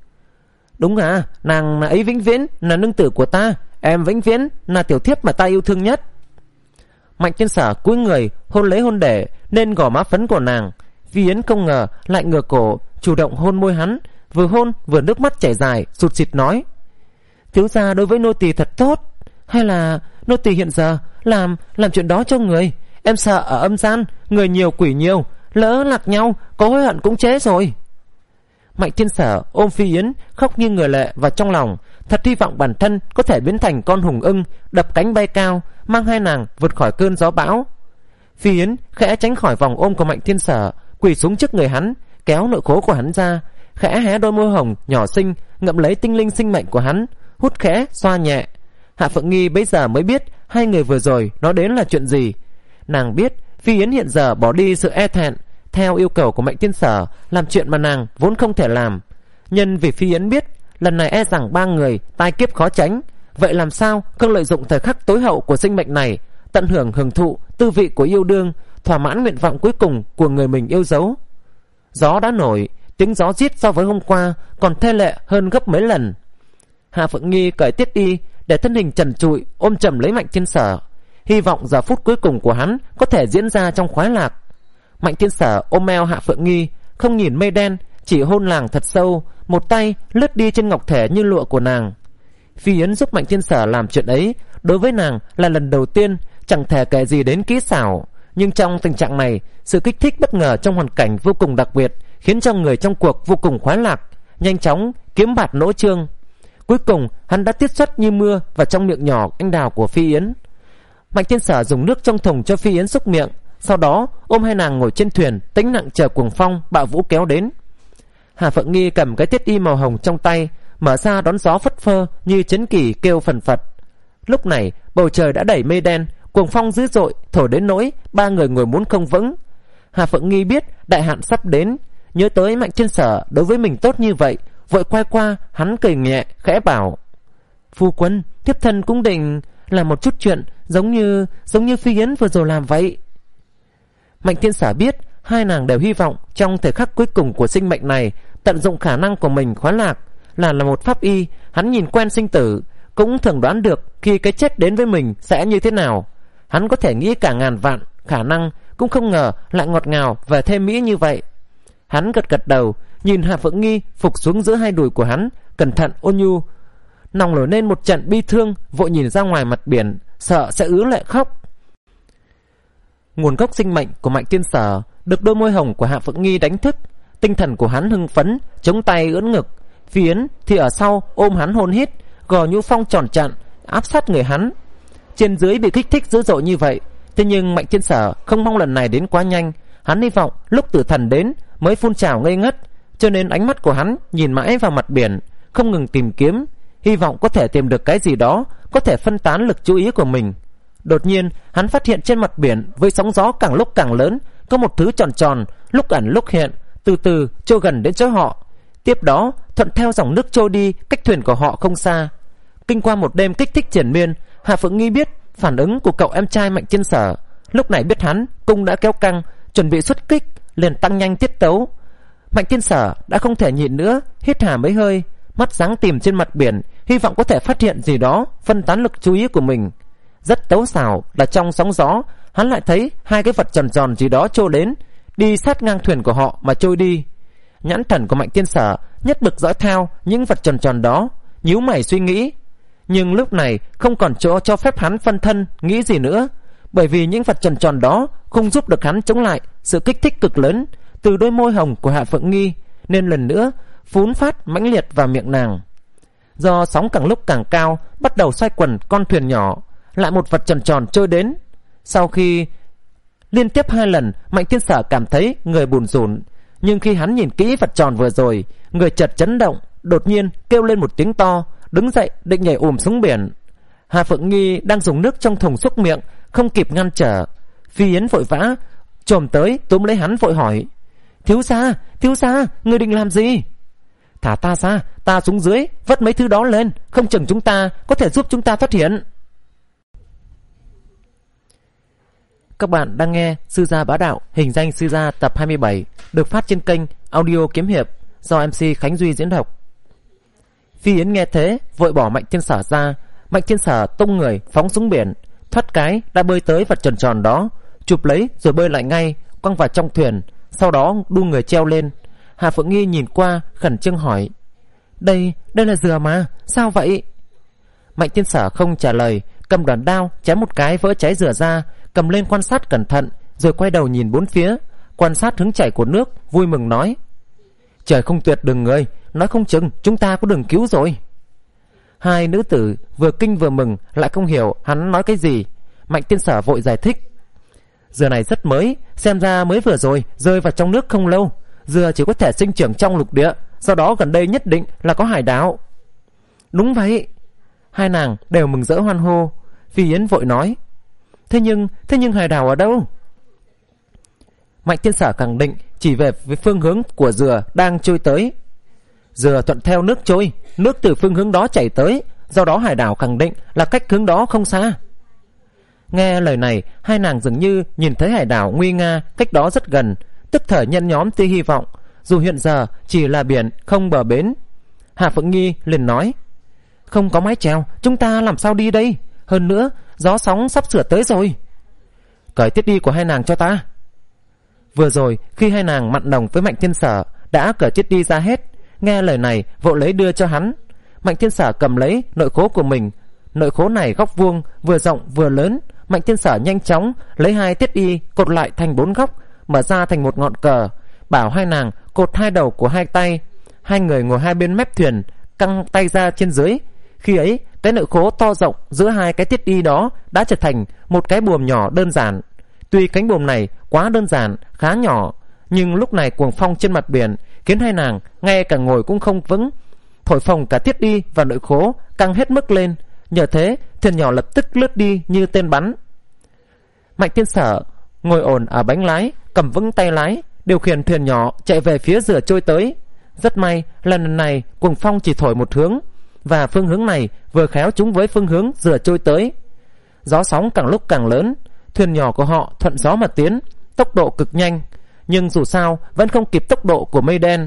Đúng à, nàng ấy vĩnh viễn là nương tử của ta, em vĩnh viễn là tiểu thiếp mà ta yêu thương nhất. Mạnh Thiên Sở cúi người hôn lấy hôn để nên gò má phấn của nàng. Phi Yến không ngờ lại ngửa cổ chủ động hôn môi hắn, vừa hôn vừa nước mắt chảy dài, sụt sịt nói: thiếu gia đối với nô tỳ thật tốt, hay là nô tỳ hiện giờ làm làm chuyện đó cho người? Em sợ ở âm gian người nhiều quỷ nhiều, lỡ lạc nhau có hối hận cũng chế rồi. Mạnh Thiên Sở ôm Phi Yến khóc như người lệ vào trong lòng, thật hy vọng bản thân có thể biến thành con hùng ưng đập cánh bay cao, mang hai nàng vượt khỏi cơn gió bão. Phi Yến khẽ tránh khỏi vòng ôm của Mạnh Thiên Sở, quỳ xuống trước người hắn, kéo nội khố của hắn ra, khẽ hé đôi môi hồng nhỏ xinh ngậm lấy tinh linh sinh mệnh của hắn, hút khẽ xoa nhẹ. Hạ Phượng Nghi bấy giờ mới biết hai người vừa rồi nói đến là chuyện gì. Nàng biết Phi Yến hiện giờ bỏ đi sự e thẹn, theo yêu cầu của Mạnh Thiên Sở làm chuyện mà nàng vốn không thể làm. Nhân vì Phi Yến biết lần này e rằng ba người tai kiếp khó tránh, vậy làm sao không lợi dụng thời khắc tối hậu của sinh mệnh này, tận hưởng hưởng thụ tư vị của yêu đương, thỏa mãn nguyện vọng cuối cùng của người mình yêu dấu. Gió đã nổi, tiếng gió rít so với hôm qua còn thê lệ hơn gấp mấy lần. Hạ Phượng Nghi cởi tiết y để thân hình trần trụi ôm chầm lấy Mạnh Thiên Sở, hy vọng giờ phút cuối cùng của hắn có thể diễn ra trong khoái lạc. Mạnh Thiên Sở ôm eo Hạ Phượng Nghi, không nhìn mây đen, chỉ hôn nàng thật sâu, một tay lướt đi trên ngọc thể như lụa của nàng. Phi Yến giúp Mạnh Thiên Sở làm chuyện ấy đối với nàng là lần đầu tiên, chẳng thể kể gì đến kỹ xảo, nhưng trong tình trạng này, sự kích thích bất ngờ trong hoàn cảnh vô cùng đặc biệt khiến cho người trong cuộc vô cùng khoái lạc, nhanh chóng kiếm bạt nỗ trương. Cuối cùng hắn đã tiết xuất như mưa vào trong miệng nhỏ anh đào của Phi Yến. Mạnh Thiên Sở dùng nước trong thùng cho Phi Yến xúc miệng, sau đó ôm hai nàng ngồi trên thuyền, tĩnh lặng chờ cuồng phong bạo vũ kéo đến. Hà Phượng Nghi cầm cái thiết y màu hồng trong tay, mở ra đón gió phất phơ như chấn kỳ kêu phần phật. Lúc này bầu trời đã đầy mây đen, cuồng phong dữ dội thổi đến nỗi ba người ngồi muốn không vững. Hà Phượng Nghi biết đại hạn sắp đến, nhớ tới Mạnh Thiên Sở đối với mình tốt như vậy, vội quay qua hắn cười nhẹ khẽ bảo: Phu quân, thiếp thân cũng định làm một chút chuyện giống như giống như Phi Yến vừa rồi làm vậy. Mạnh Thiên Sở biết hai nàng đều hy vọng trong thời khắc cuối cùng của sinh mệnh này tận dụng khả năng của mình khoái lạc. Là là một pháp y, hắn nhìn quen sinh tử, cũng thường đoán được khi cái chết đến với mình sẽ như thế nào. Hắn có thể nghĩ cả ngàn vạn khả năng, cũng không ngờ lại ngọt ngào và thêm mỹ như vậy. Hắn gật gật đầu, nhìn Hà Phượng Nghi phục xuống giữa hai đùi của hắn, cẩn thận ôn nhu. Lòng nổi lên một trận bi thương, vội nhìn ra ngoài mặt biển, sợ sẽ ứa lệ khóc. Nguồn gốc sinh mệnh của Mạnh Thiên Sở được đôi môi hồng của Hạ Phượng Nghi đánh thức. Tinh thần của hắn hưng phấn, chống tay ưỡn ngực. Phi Yến thì ở sau ôm hắn hôn hít, gò nhũ phong tròn trặn áp sát người hắn. Trên dưới bị kích thích dữ dội như vậy, thế nhưng Mạnh Thiên Sở không mong lần này đến quá nhanh. Hắn hy vọng lúc tử thần đến mới phun trào ngây ngất, cho nên ánh mắt của hắn nhìn mãi vào mặt biển, không ngừng tìm kiếm, hy vọng có thể tìm được cái gì đó có thể phân tán lực chú ý của mình. Đột nhiên hắn phát hiện trên mặt biển với sóng gió càng lúc càng lớn, có một thứ tròn tròn lúc ẩn lúc hiện, từ từ trôi gần đến chỗ họ. Tiếp đó thuận theo dòng nước trôi đi, cách thuyền của họ không xa. Kinh qua một đêm kích thích triển miên, Hạ Phượng Nghi biết phản ứng của cậu em trai Mạnh Thiên Sở. Lúc này biết hắn cung đã kéo căng, chuẩn bị xuất kích, liền tăng nhanh tiết tấu. Mạnh Thiên Sở đã không thể nhịn nữa, hít hà mấy hơi, mắt sáng tìm trên mặt biển, hy vọng có thể phát hiện gì đó phân tán lực chú ý của mình. Rất tấu xảo là trong sóng gió, hắn lại thấy hai cái vật tròn tròn gì đó trôi đến, đi sát ngang thuyền của họ mà trôi đi. Nhãn thần của Mạnh Thiên Sở nhất mực dõi theo những vật tròn tròn đó, nhíu mày suy nghĩ. Nhưng lúc này không còn chỗ cho phép hắn phân thân nghĩ gì nữa, bởi vì những vật tròn tròn đó không giúp được hắn chống lại sự kích thích cực lớn từ đôi môi hồng của Hạ Phượng Nghi, nên lần nữa phún phát mãnh liệt vào miệng nàng. Do sóng càng lúc càng cao, bắt đầu xoay quần con thuyền nhỏ, lại một vật tròn tròn trôi đến. Sau khi liên tiếp hai lần, Mạnh Thiên Sở cảm thấy người bùn rùn, nhưng khi hắn nhìn kỹ vật tròn vừa rồi, người chợt chấn động, đột nhiên kêu lên một tiếng to, đứng dậy định nhảy ùm xuống biển. Hà Phượng Nghi đang dùng nước trong thùng xúc miệng, không kịp ngăn trở. Phi Yến vội vã chồm tới túm lấy hắn vội hỏi: Thiếu gia, thiếu gia, ngươi định làm gì? Thả ta ra, ta xuống dưới vất mấy thứ đó lên, không chừng chúng ta có thể giúp chúng ta thoát hiểm. Các bạn đang nghe Sư Gia Bá Đạo, hình danh Sư Gia tập hai mươi bảy, được phát trên kênh Audio Kiếm Hiệp do em xê Khánh Duy diễn đọc. Phi Yến nghe thế vội bỏ Mạnh Thiên Sở ra. Mạnh Thiên Sở tung người phóng xuống biển, thoát cái đã bơi tới vật tròn tròn đó, chụp lấy rồi bơi lại ngay, quăng vào trong thuyền, sau đó đu người treo lên. Hà Phượng Nghi nhìn qua khẩn trương hỏi: Đây, đây là dừa mà, sao vậy? Mạnh Thiên Sở không trả lời, cầm đoàn đao chém một cái vỡ trái dừa ra, cầm lên quan sát cẩn thận, rồi quay đầu nhìn bốn phía, quan sát hướng chảy của nước, vui mừng nói: Trời không tuyệt đường người, nói không chừng chúng ta có đường cứu rồi. Hai nữ tử vừa kinh vừa mừng, lại không hiểu hắn nói cái gì. Mạnh Thiên Sở vội giải thích: Dừa này rất mới, xem ra mới vừa rồi rơi vào trong nước không lâu. Dừa chỉ có thể sinh trưởng trong lục địa, do đó gần đây nhất định là có hải đảo. Đúng vậy. Hai nàng đều mừng rỡ hoan hô. Phi Yến vội nói: Thế nhưng, thế nhưng hải đảo ở đâu? Mạnh Thiên Sở khẳng định chỉ về với phương hướng của dừa đang trôi tới. Dừa thuận theo nước trôi, nước từ phương hướng đó chảy tới, do đó hải đảo khẳng định là cách hướng đó không xa. Nghe lời này, hai nàng dường như nhìn thấy hải đảo nguy nga cách đó rất gần, tức thời nhân nhóm tia hy vọng, dù hiện giờ chỉ là biển không bờ bến. Hạ Phượng Nghi liền nói: Không có mái chèo, chúng ta làm sao đi đây? Hơn nữa gió sóng sắp sửa tới rồi. Cởi tiết đi của hai nàng cho ta. Vừa rồi khi hai nàng mặn nồng với Mạnh Thiên Sở đã cởi tiết đi ra hết. Nghe lời này vội lấy đưa cho hắn. Mạnh Thiên Sở cầm lấy nội khố của mình. Nội khố này góc vuông, vừa rộng vừa lớn. Mạnh Thiên Sở nhanh chóng lấy hai tiết y cột lại thành bốn góc, mở ra thành một ngọn cờ, bảo hai nàng cột hai đầu của hai tay. Hai người ngồi hai bên mép thuyền, căng tay ra trên dưới. Khi ấy cái nội khố to rộng giữa hai cái tiết y đó đã trở thành một cái buồm nhỏ đơn giản. Tuy cánh buồm này quá đơn giản, khá nhỏ, nhưng lúc này cuồng phong trên mặt biển khiến hai nàng ngay cả ngồi cũng không vững, thổi phồng cả thiết đi và nội khố căng hết mức lên. Nhờ thế thuyền nhỏ lập tức lướt đi như tên bắn. Mạnh Thiên Sở ngồi ổn ở bánh lái, cầm vững tay lái, điều khiển thuyền nhỏ chạy về phía rửa trôi tới. Rất may lần này cuồng phong chỉ thổi một hướng, và phương hướng này vừa khéo trúng với phương hướng rửa trôi tới. Gió sóng càng lúc càng lớn, thuyền nhỏ của họ thuận gió mà tiến, tốc độ cực nhanh, nhưng dù sao vẫn không kịp tốc độ của mây đen.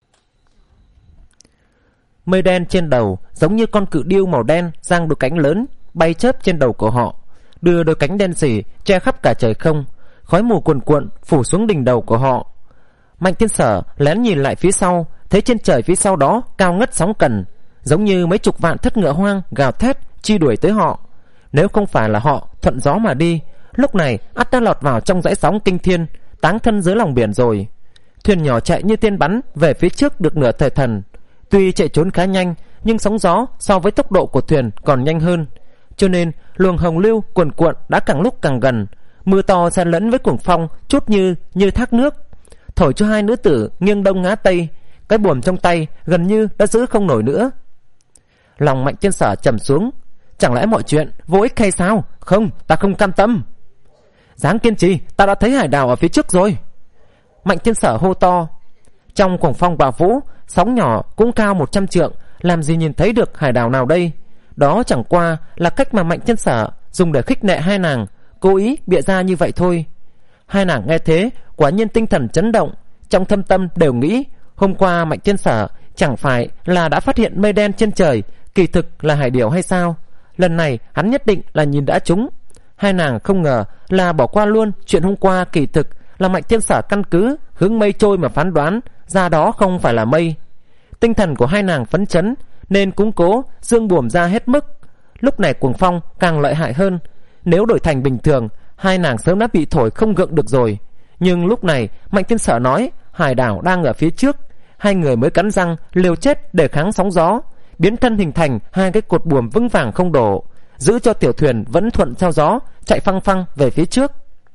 Mây đen trên đầu giống như con cự điêu màu đen giang đôi cánh lớn bay chớp trên đầu của họ, đưa đôi cánh đen sì che khắp cả trời không. Khói mù cuồn cuộn phủ xuống đỉnh đầu của họ. Mạnh Thiên Sở lén nhìn lại phía sau, thấy trên trời phía sau đó cao ngất sóng cần, giống như mấy chục vạn thất ngựa hoang gào thét truy đuổi tới họ. Nếu không phải là họ thuận gió mà đi, lúc này ắt đã lọt vào trong dãy sóng kinh thiên, táng thân dưới lòng biển rồi. Thuyền nhỏ chạy như tên bắn về phía trước được nửa thời thần. Tuy chạy trốn khá nhanh, nhưng sóng gió so với tốc độ của thuyền còn nhanh hơn, cho nên luồng hồng lưu cuồn cuộn đã càng lúc càng gần. Mưa to xen lẫn với cuồng phong chút như như thác nước, thổi cho hai nữ tử nghiêng đông ngã tây. Cái buồm trong tay gần như đã giữ không nổi nữa. Lòng Mạnh Thiên Sở trầm xuống. Chẳng lẽ mọi chuyện vô ích hay sao? Không, ta không cam tâm. Dáng kiên trì, ta đã thấy hải đảo ở phía trước rồi. Mạnh Thiên Sở hô to. Trong cuồng phong bạo vũ, sóng nhỏ cũng cao một trăm trượng, làm gì nhìn thấy được hải đảo nào đây? Đó chẳng qua là cách mà Mạnh Thiên Sở dùng để khích nệ hai nàng, cố ý bịa ra như vậy thôi. Hai nàng nghe thế quả nhiên tinh thần chấn động, trong thâm tâm đều nghĩ hôm qua Mạnh Thiên Sở chẳng phải là đã phát hiện mây đen trên trời kỳ thực là hải điểu hay sao? Lần này hắn nhất định là nhìn đã trúng. Hai nàng không ngờ là bỏ qua luôn chuyện hôm qua kỳ thực là Mạnh Thiên Sở căn cứ hướng mây trôi mà phán đoán ra đó không phải là mây. Tinh thần của hai nàng phấn chấn nên cúng cố dương buồm ra hết mức. Lúc này cuồng phong càng lợi hại hơn. Nếu đổi thành bình thường, hai nàng sớm đã bị thổi không gượng được rồi. Nhưng lúc này Mạnh Thiên Sở nói hải đảo đang ở phía trước, hai người mới cắn răng liều chết để kháng sóng gió, biến thân hình thành hai cái cột buồm vững vàng không đổ, giữ cho tiểu thuyền vẫn thuận theo gió chạy phăng phăng về phía trước.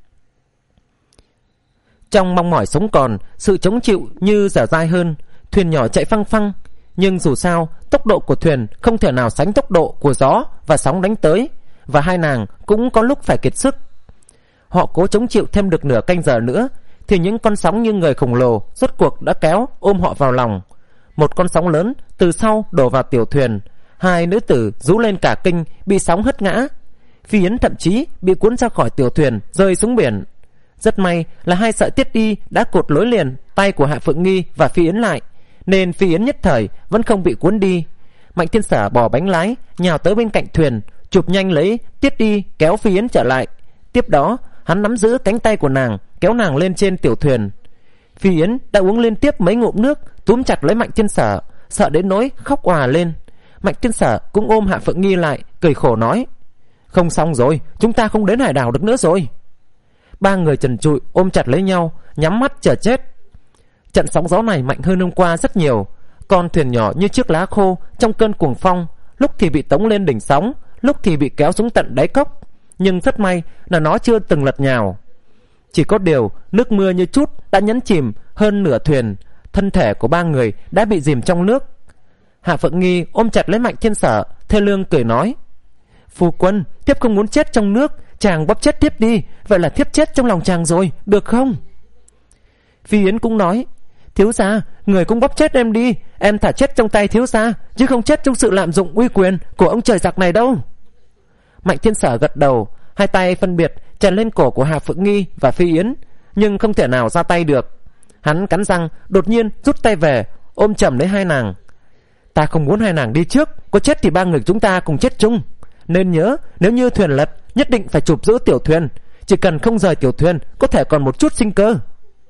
Trong mong mỏi sống còn, sự chống chịu như dẻo dai hơn, thuyền nhỏ chạy phăng phăng, nhưng dù sao tốc độ của thuyền không thể nào sánh tốc độ của gió và sóng đánh tới, và hai nàng cũng có lúc phải kiệt sức. Họ cố chống chịu thêm được nửa canh giờ nữa thì những con sóng như người khổng lồ rốt cuộc đã kéo ôm họ vào lòng. Một con sóng lớn từ sau đổ vào tiểu thuyền, hai nữ tử rú lên cả kinh, bị sóng hất ngã. Phi Yến thậm chí bị cuốn ra khỏi tiểu thuyền, rơi xuống biển. Rất may là hai sợi tiết đi đã cột nối liền tay của Hạ Phượng Nghi và Phi Yến lại, nên Phi Yến nhất thời vẫn không bị cuốn đi. Mạnh Thiên Sở bỏ bánh lái, nhào tới bên cạnh thuyền, chụp nhanh lấy tiết đi kéo Phi Yến trở lại. Tiếp đó hắn nắm giữ cánh tay của nàng, kéo nàng lên trên tiểu thuyền. Phi Yến đã uống liên tiếp mấy ngụm nước, túm chặt lấy Mạnh Thiên Sở, sợ đến nỗi khóc òa lên. Mạnh Thiên Sở cũng ôm Hạ Phượng Nghi lại, cười khổ nói: không xong rồi, chúng ta không đến hải đảo được nữa rồi. Ba người trần trụi ôm chặt lấy nhau, nhắm mắt chờ chết. Trận sóng gió này mạnh hơn hôm qua rất nhiều. Con thuyền nhỏ như chiếc lá khô trong cơn cuồng phong, lúc thì bị tống lên đỉnh sóng, lúc thì bị kéo xuống tận đáy cốc. Nhưng rất may là nó chưa từng lật nhào. Chỉ có điều nước mưa như chút đã nhấn chìm hơn nửa thuyền, thân thể của ba người đã bị dìm trong nước. Hạ Phượng Nghi ôm chặt lấy Mạnh Thiên Sở, thê lương cười nói: phu quân, thiếp không muốn chết trong nước, chàng bóp chết thiếp đi, vậy là thiếp chết trong lòng chàng rồi, được không? Phi Yến cũng nói: thiếu gia, người cũng bóp chết em đi, em thả chết trong tay thiếu gia, chứ không chết trong sự lạm dụng uy quyền của ông trời giặc này đâu. Mạnh Thiên Sở gật đầu, hai tay phân biệt chèn lên cổ của Hạ Phượng Nghi và Phi Yến, nhưng không thể nào ra tay được. Hắn cắn răng, đột nhiên rút tay về, ôm chầm lấy hai nàng. Ta không muốn hai nàng đi trước, có chết thì ba người chúng ta cùng chết chung. Nên nhớ, nếu như thuyền lật, nhất định phải chụp giữ tiểu thuyền. Chỉ cần không rời tiểu thuyền, có thể còn một chút sinh cơ.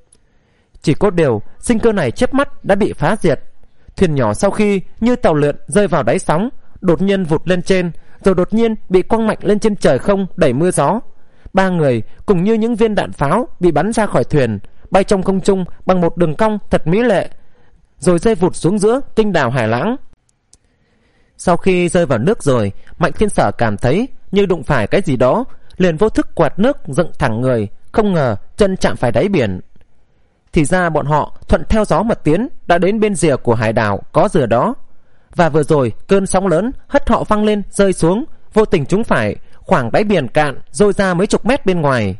Chỉ có điều, sinh cơ này chớp mắt đã bị phá diệt. Thuyền nhỏ sau khi như tàu lượn rơi vào đáy sóng, đột nhiên vụt lên trên, rồi đột nhiên bị quăng mạnh lên trên trời không đẩy mưa gió. Ba người cùng như những viên đạn pháo bị bắn ra khỏi thuyền, bay trong không trung bằng một đường cong thật mỹ lệ, rồi rơi vụt xuống giữa kinh đảo hải lãng. Sau khi rơi vào nước rồi, Mạnh Thiên Sở cảm thấy như đụng phải cái gì đó, liền vô thức quạt nước dựng thẳng người, không ngờ chân chạm phải đáy biển. Thì ra bọn họ thuận theo gió mà tiến, đã đến bên rìa của hải đảo có dừa đó. Và vừa rồi cơn sóng lớn hất họ văng lên rơi xuống, vô tình trúng phải khoảng đáy biển cạn dôi ra mấy chục mét bên ngoài.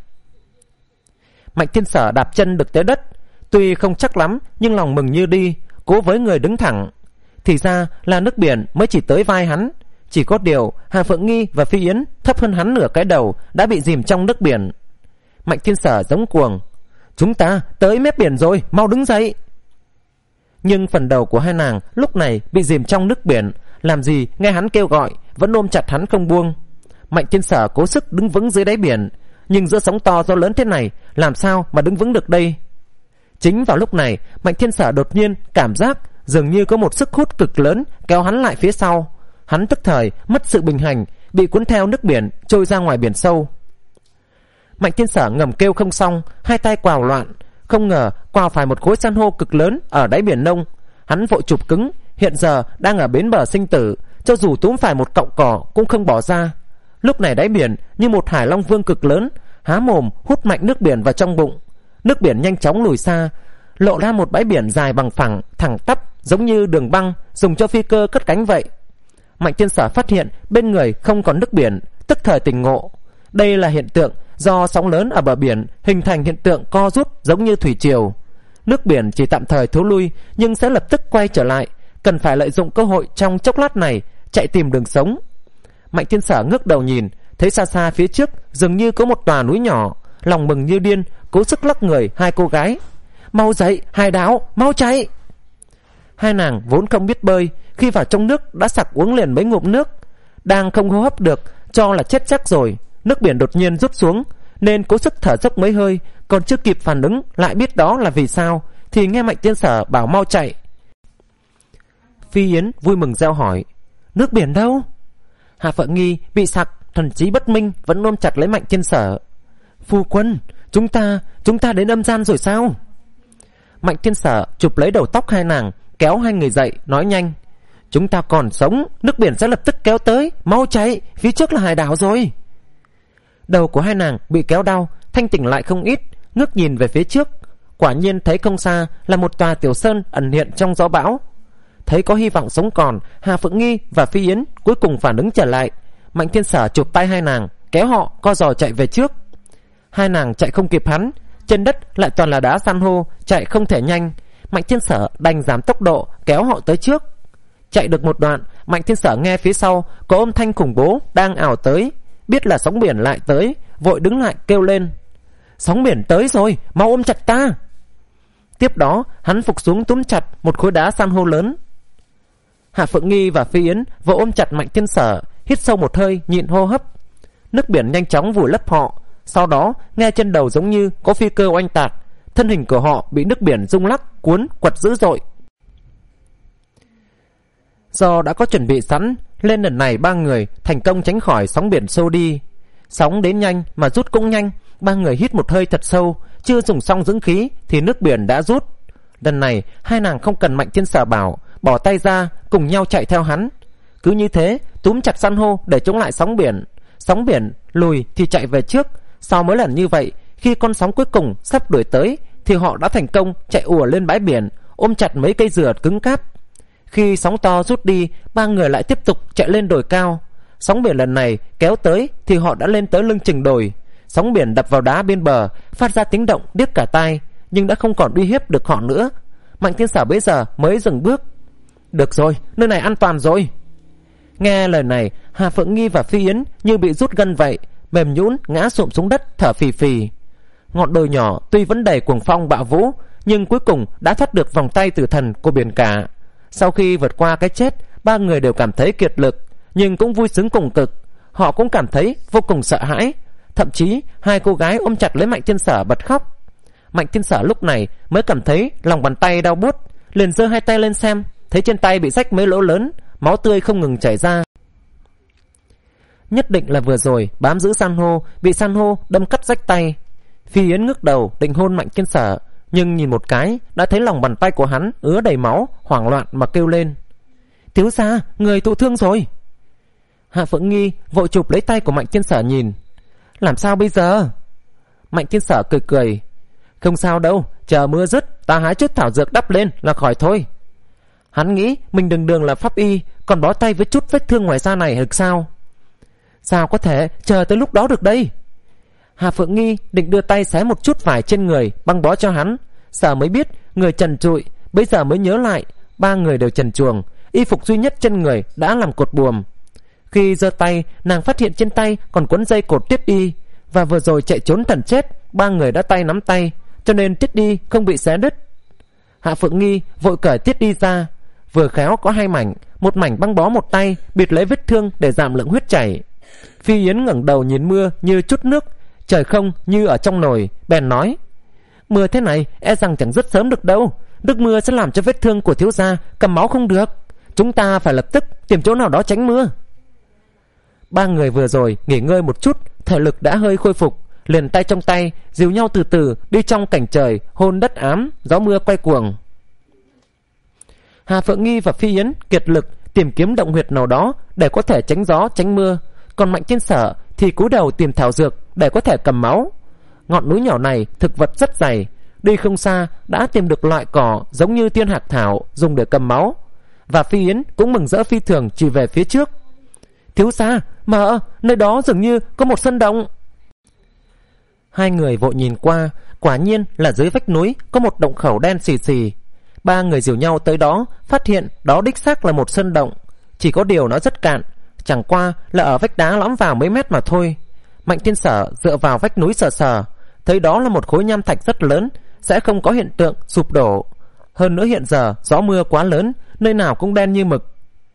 Mạnh Thiên Sở đạp chân được tới đất, tuy không chắc lắm nhưng lòng mừng như đi, cố với người đứng thẳng. Thì ra là nước biển mới chỉ tới vai hắn. Chỉ có điều Hà Phượng Nghi và Phi Yến thấp hơn hắn nửa cái đầu, đã bị dìm trong nước biển. Mạnh Thiên Sở giống cuồng: chúng ta tới mép biển rồi, mau đứng dậy. Nhưng phần đầu của hai nàng lúc này bị dìm trong nước biển, làm gì nghe hắn kêu gọi, vẫn ôm chặt hắn không buông. Mạnh Thiên Sở cố sức đứng vững dưới đáy biển, nhưng giữa sóng to gió lớn thế này, làm sao mà đứng vững được đây? Chính vào lúc này, Mạnh Thiên Sở đột nhiên cảm giác dường như có một sức hút cực lớn kéo hắn lại phía sau. Hắn tức thời mất sự bình hành, bị cuốn theo nước biển trôi ra ngoài biển sâu. Mạnh Thiên Sở ngầm kêu không xong, hai tay quào loạn, không ngờ quào phải một khối san hô cực lớn ở đáy biển nông. Hắn vội chụp cứng, hiện giờ đang ở bến bờ sinh tử, cho dù túm phải một cọng cỏ cũng không bỏ ra. Lúc này đáy biển như một hải long vương cực lớn, há mồm hút mạnh nước biển vào trong bụng. Nước biển nhanh chóng lùi xa, lộ ra một bãi biển dài bằng phẳng, thẳng tắp, giống như đường băng dùng cho phi cơ cất cánh vậy. Mạnh Thiên Sở phát hiện bên người không còn nước biển, tức thời tỉnh ngộ. Đây là hiện tượng do sóng lớn ở bờ biển hình thành hiện tượng co rút giống như thủy triều. Nước biển chỉ tạm thời thối lui nhưng sẽ lập tức quay trở lại, cần phải lợi dụng cơ hội trong chốc lát này chạy tìm đường sống. Mạnh Thiên Sở ngước đầu nhìn, thấy xa xa phía trước dường như có một tòa núi nhỏ, lòng mừng như điên, cố sức lắc người hai cô gái: mau dậy Hải Đảo, mau chạy. Hai nàng vốn không biết bơi, khi vào trong nước đã sặc uống liền mấy ngụm nước, đang không hô hấp được, cho là chết chắc rồi. Nước biển đột nhiên rút xuống, nên cố sức thở dốc mấy hơi, còn chưa kịp phản ứng lại biết đó là vì sao, thì nghe Mạnh Thiên Sở bảo mau chạy. Phi Yến vui mừng reo hỏi: nước biển đâu? Hà Phượng Nghi bị sặc, thần trí bất minh, vẫn ôm chặt lấy Mạnh Thiên Sở: phu quân, chúng ta chúng ta đến âm gian rồi sao? Mạnh Thiên Sở chụp lấy đầu tóc hai nàng, kéo hai người dậy, nói nhanh: chúng ta còn sống, nước biển sẽ lập tức kéo tới, mau chạy, phía trước là hải đảo rồi. Đầu của hai nàng bị kéo đau, thanh tỉnh lại không ít, ngước nhìn về phía trước, quả nhiên thấy không xa là một tòa tiểu sơn ẩn hiện trong gió bão. Thấy có hy vọng sống còn, Hà Phượng Nghi và Phi Yến cuối cùng phản ứng trở lại. Mạnh Thiên Sở chụp tay hai nàng, kéo họ co giò chạy về trước. Hai nàng chạy không kịp hắn, trên đất lại toàn là đá san hô, chạy không thể nhanh. Mạnh Thiên Sở đành giảm tốc độ, kéo họ tới trước. Chạy được một đoạn, Mạnh Thiên Sở nghe phía sau có âm thanh khủng bố đang ảo tới, biết là sóng biển lại tới, vội đứng lại kêu lên: sóng biển tới rồi, mau ôm chặt ta. Tiếp đó hắn phục xuống túm chặt một khối đá san hô lớn. Hạ Phượng Nghi và Phi Yến vội ôm chặt Mạnh Thiên Sở, hít sâu một hơi nhịn hô hấp. Nước biển nhanh chóng vùi lấp họ. Sau đó nghe trên đầu giống như có phi cơ oanh tạc, thân hình của họ bị nước biển rung lắc cuốn quật dữ dội. Do đã có chuẩn bị sẵn, lên lần này ba người thành công tránh khỏi sóng biển xô đi. Sóng đến nhanh mà rút cũng nhanh, ba người hít một hơi thật sâu, chưa dùng xong dưỡng khí thì nước biển đã rút. Lần này hai nàng không cần Mạnh Thiên Sở bảo, bỏ tay ra cùng nhau chạy theo hắn. Cứ như thế túm chặt san hô để chống lại sóng biển. Sóng biển lùi thì chạy về trước. Sau mỗi lần như vậy, khi con sóng cuối cùng sắp đuổi tới thì họ đã thành công chạy ùa lên bãi biển, ôm chặt mấy cây dừa cứng cáp. Khi sóng to rút đi, ba người lại tiếp tục chạy lên đồi cao. Sóng biển lần này kéo tới thì họ đã lên tới lưng chừng đồi. Sóng biển đập vào đá bên bờ, phát ra tiếng động điếc cả tai, nhưng đã không còn uy hiếp được họ nữa. Mạnh Thiên Sở bấy giờ mới dừng bước. Được rồi, nơi này an toàn rồi. Nghe lời này, Hà Phượng Nghi và Phi Yến như bị rút gân vậy, mềm nhũn ngã xụm xuống đất thở phì phì. Ngọn đồi nhỏ tuy vẫn đầy cuồng phong bạo vũ, nhưng cuối cùng đã thoát được vòng tay tử thần của biển cả. Sau khi vượt qua cái chết, ba người đều cảm thấy kiệt lực, nhưng cũng vui sướng cùng cực. Họ cũng cảm thấy vô cùng sợ hãi. Thậm chí hai cô gái ôm chặt lấy Mạnh Thiên Sở bật khóc. Mạnh Thiên Sở lúc này mới cảm thấy lòng bàn tay đau buốt, liền giơ hai tay lên xem, thấy trên tay bị rách mấy lỗ lớn, máu tươi không ngừng chảy ra. Nhất định là vừa rồi bám giữ san hô, bị san hô đâm cắt rách tay. Phi Yến ngước đầu định hôn Mạnh Thiên Sở, nhưng nhìn một cái đã thấy lòng bàn tay của hắn ứa đầy máu, hoảng loạn mà kêu lên: thiếu gia, người thụ thương rồi. Hạ Phượng Nghi vội chụp lấy tay của Mạnh Thiên Sở nhìn: làm sao bây giờ? Mạnh Thiên Sở cười cười. Không sao đâu, chờ mưa dứt ta hái chút thảo dược đắp lên là khỏi thôi. Hắn nghĩ mình đường đường là pháp y, còn bó tay với chút vết thương ngoài da này được sao? Sao có thể chờ tới lúc đó được đây? Hà Phượng Nghi định đưa tay xé một chút vải trên người băng bó cho hắn, sợ mới biết người trần trụi, bây giờ mới nhớ lại ba người đều trần truồng, y phục duy nhất trên người đã làm cột buồm. Khi giơ tay, nàng phát hiện trên tay còn quấn dây cột tiếp y, và vừa rồi chạy trốn thần chết, ba người đã tay nắm tay, cho nên tiết đi không bị xé đứt. Hạ Phượng Nghi vội cởi tiết đi ra, vừa khéo có hai mảnh, một mảnh băng bó một tay bịt lấy vết thương để giảm lượng huyết chảy. Phi Yến ngẩng đầu nhìn mưa như chút nước, trời không như ở trong nồi, bèn nói: mưa thế này e rằng chẳng dứt sớm được đâu, nước mưa sẽ làm cho vết thương của thiếu gia cầm máu không được, chúng ta phải lập tức tìm chỗ nào đó tránh mưa. Ba người vừa rồi nghỉ ngơi một chút, thể lực đã hơi khôi phục, liền tay trong tay dìu nhau từ từ đi trong cảnh trời hôn đất ám, gió mưa quay cuồng. Hà Phượng Nghi và Phi Yến kiệt lực tìm kiếm động huyệt nào đó để có thể tránh gió tránh mưa, còn Mạnh Thiên Sở thì cúi đầu tìm thảo dược để có thể cầm máu. Ngọn núi nhỏ này thực vật rất dày, đi không xa đã tìm được loại cỏ giống như tiên hạc thảo dùng để cầm máu, và Phi Yến cũng mừng rỡ phi thường chỉ về phía trước. Thiếu gia, mà nơi đó dường như có một sân động. Hai người vội nhìn qua, quả nhiên là dưới vách núi có một động khẩu đen xì xì. Ba người dìu nhau tới đó, phát hiện đó đích xác là một sân động, chỉ có điều nó rất cạn, chẳng qua là ở vách đá lõm vào mấy mét mà thôi. Mạnh Thiên Sở dựa vào vách núi sờ sờ, thấy đó là một khối nham thạch rất lớn, sẽ không có hiện tượng sụp đổ. Hơn nữa hiện giờ gió mưa quá lớn, nơi nào cũng đen như mực,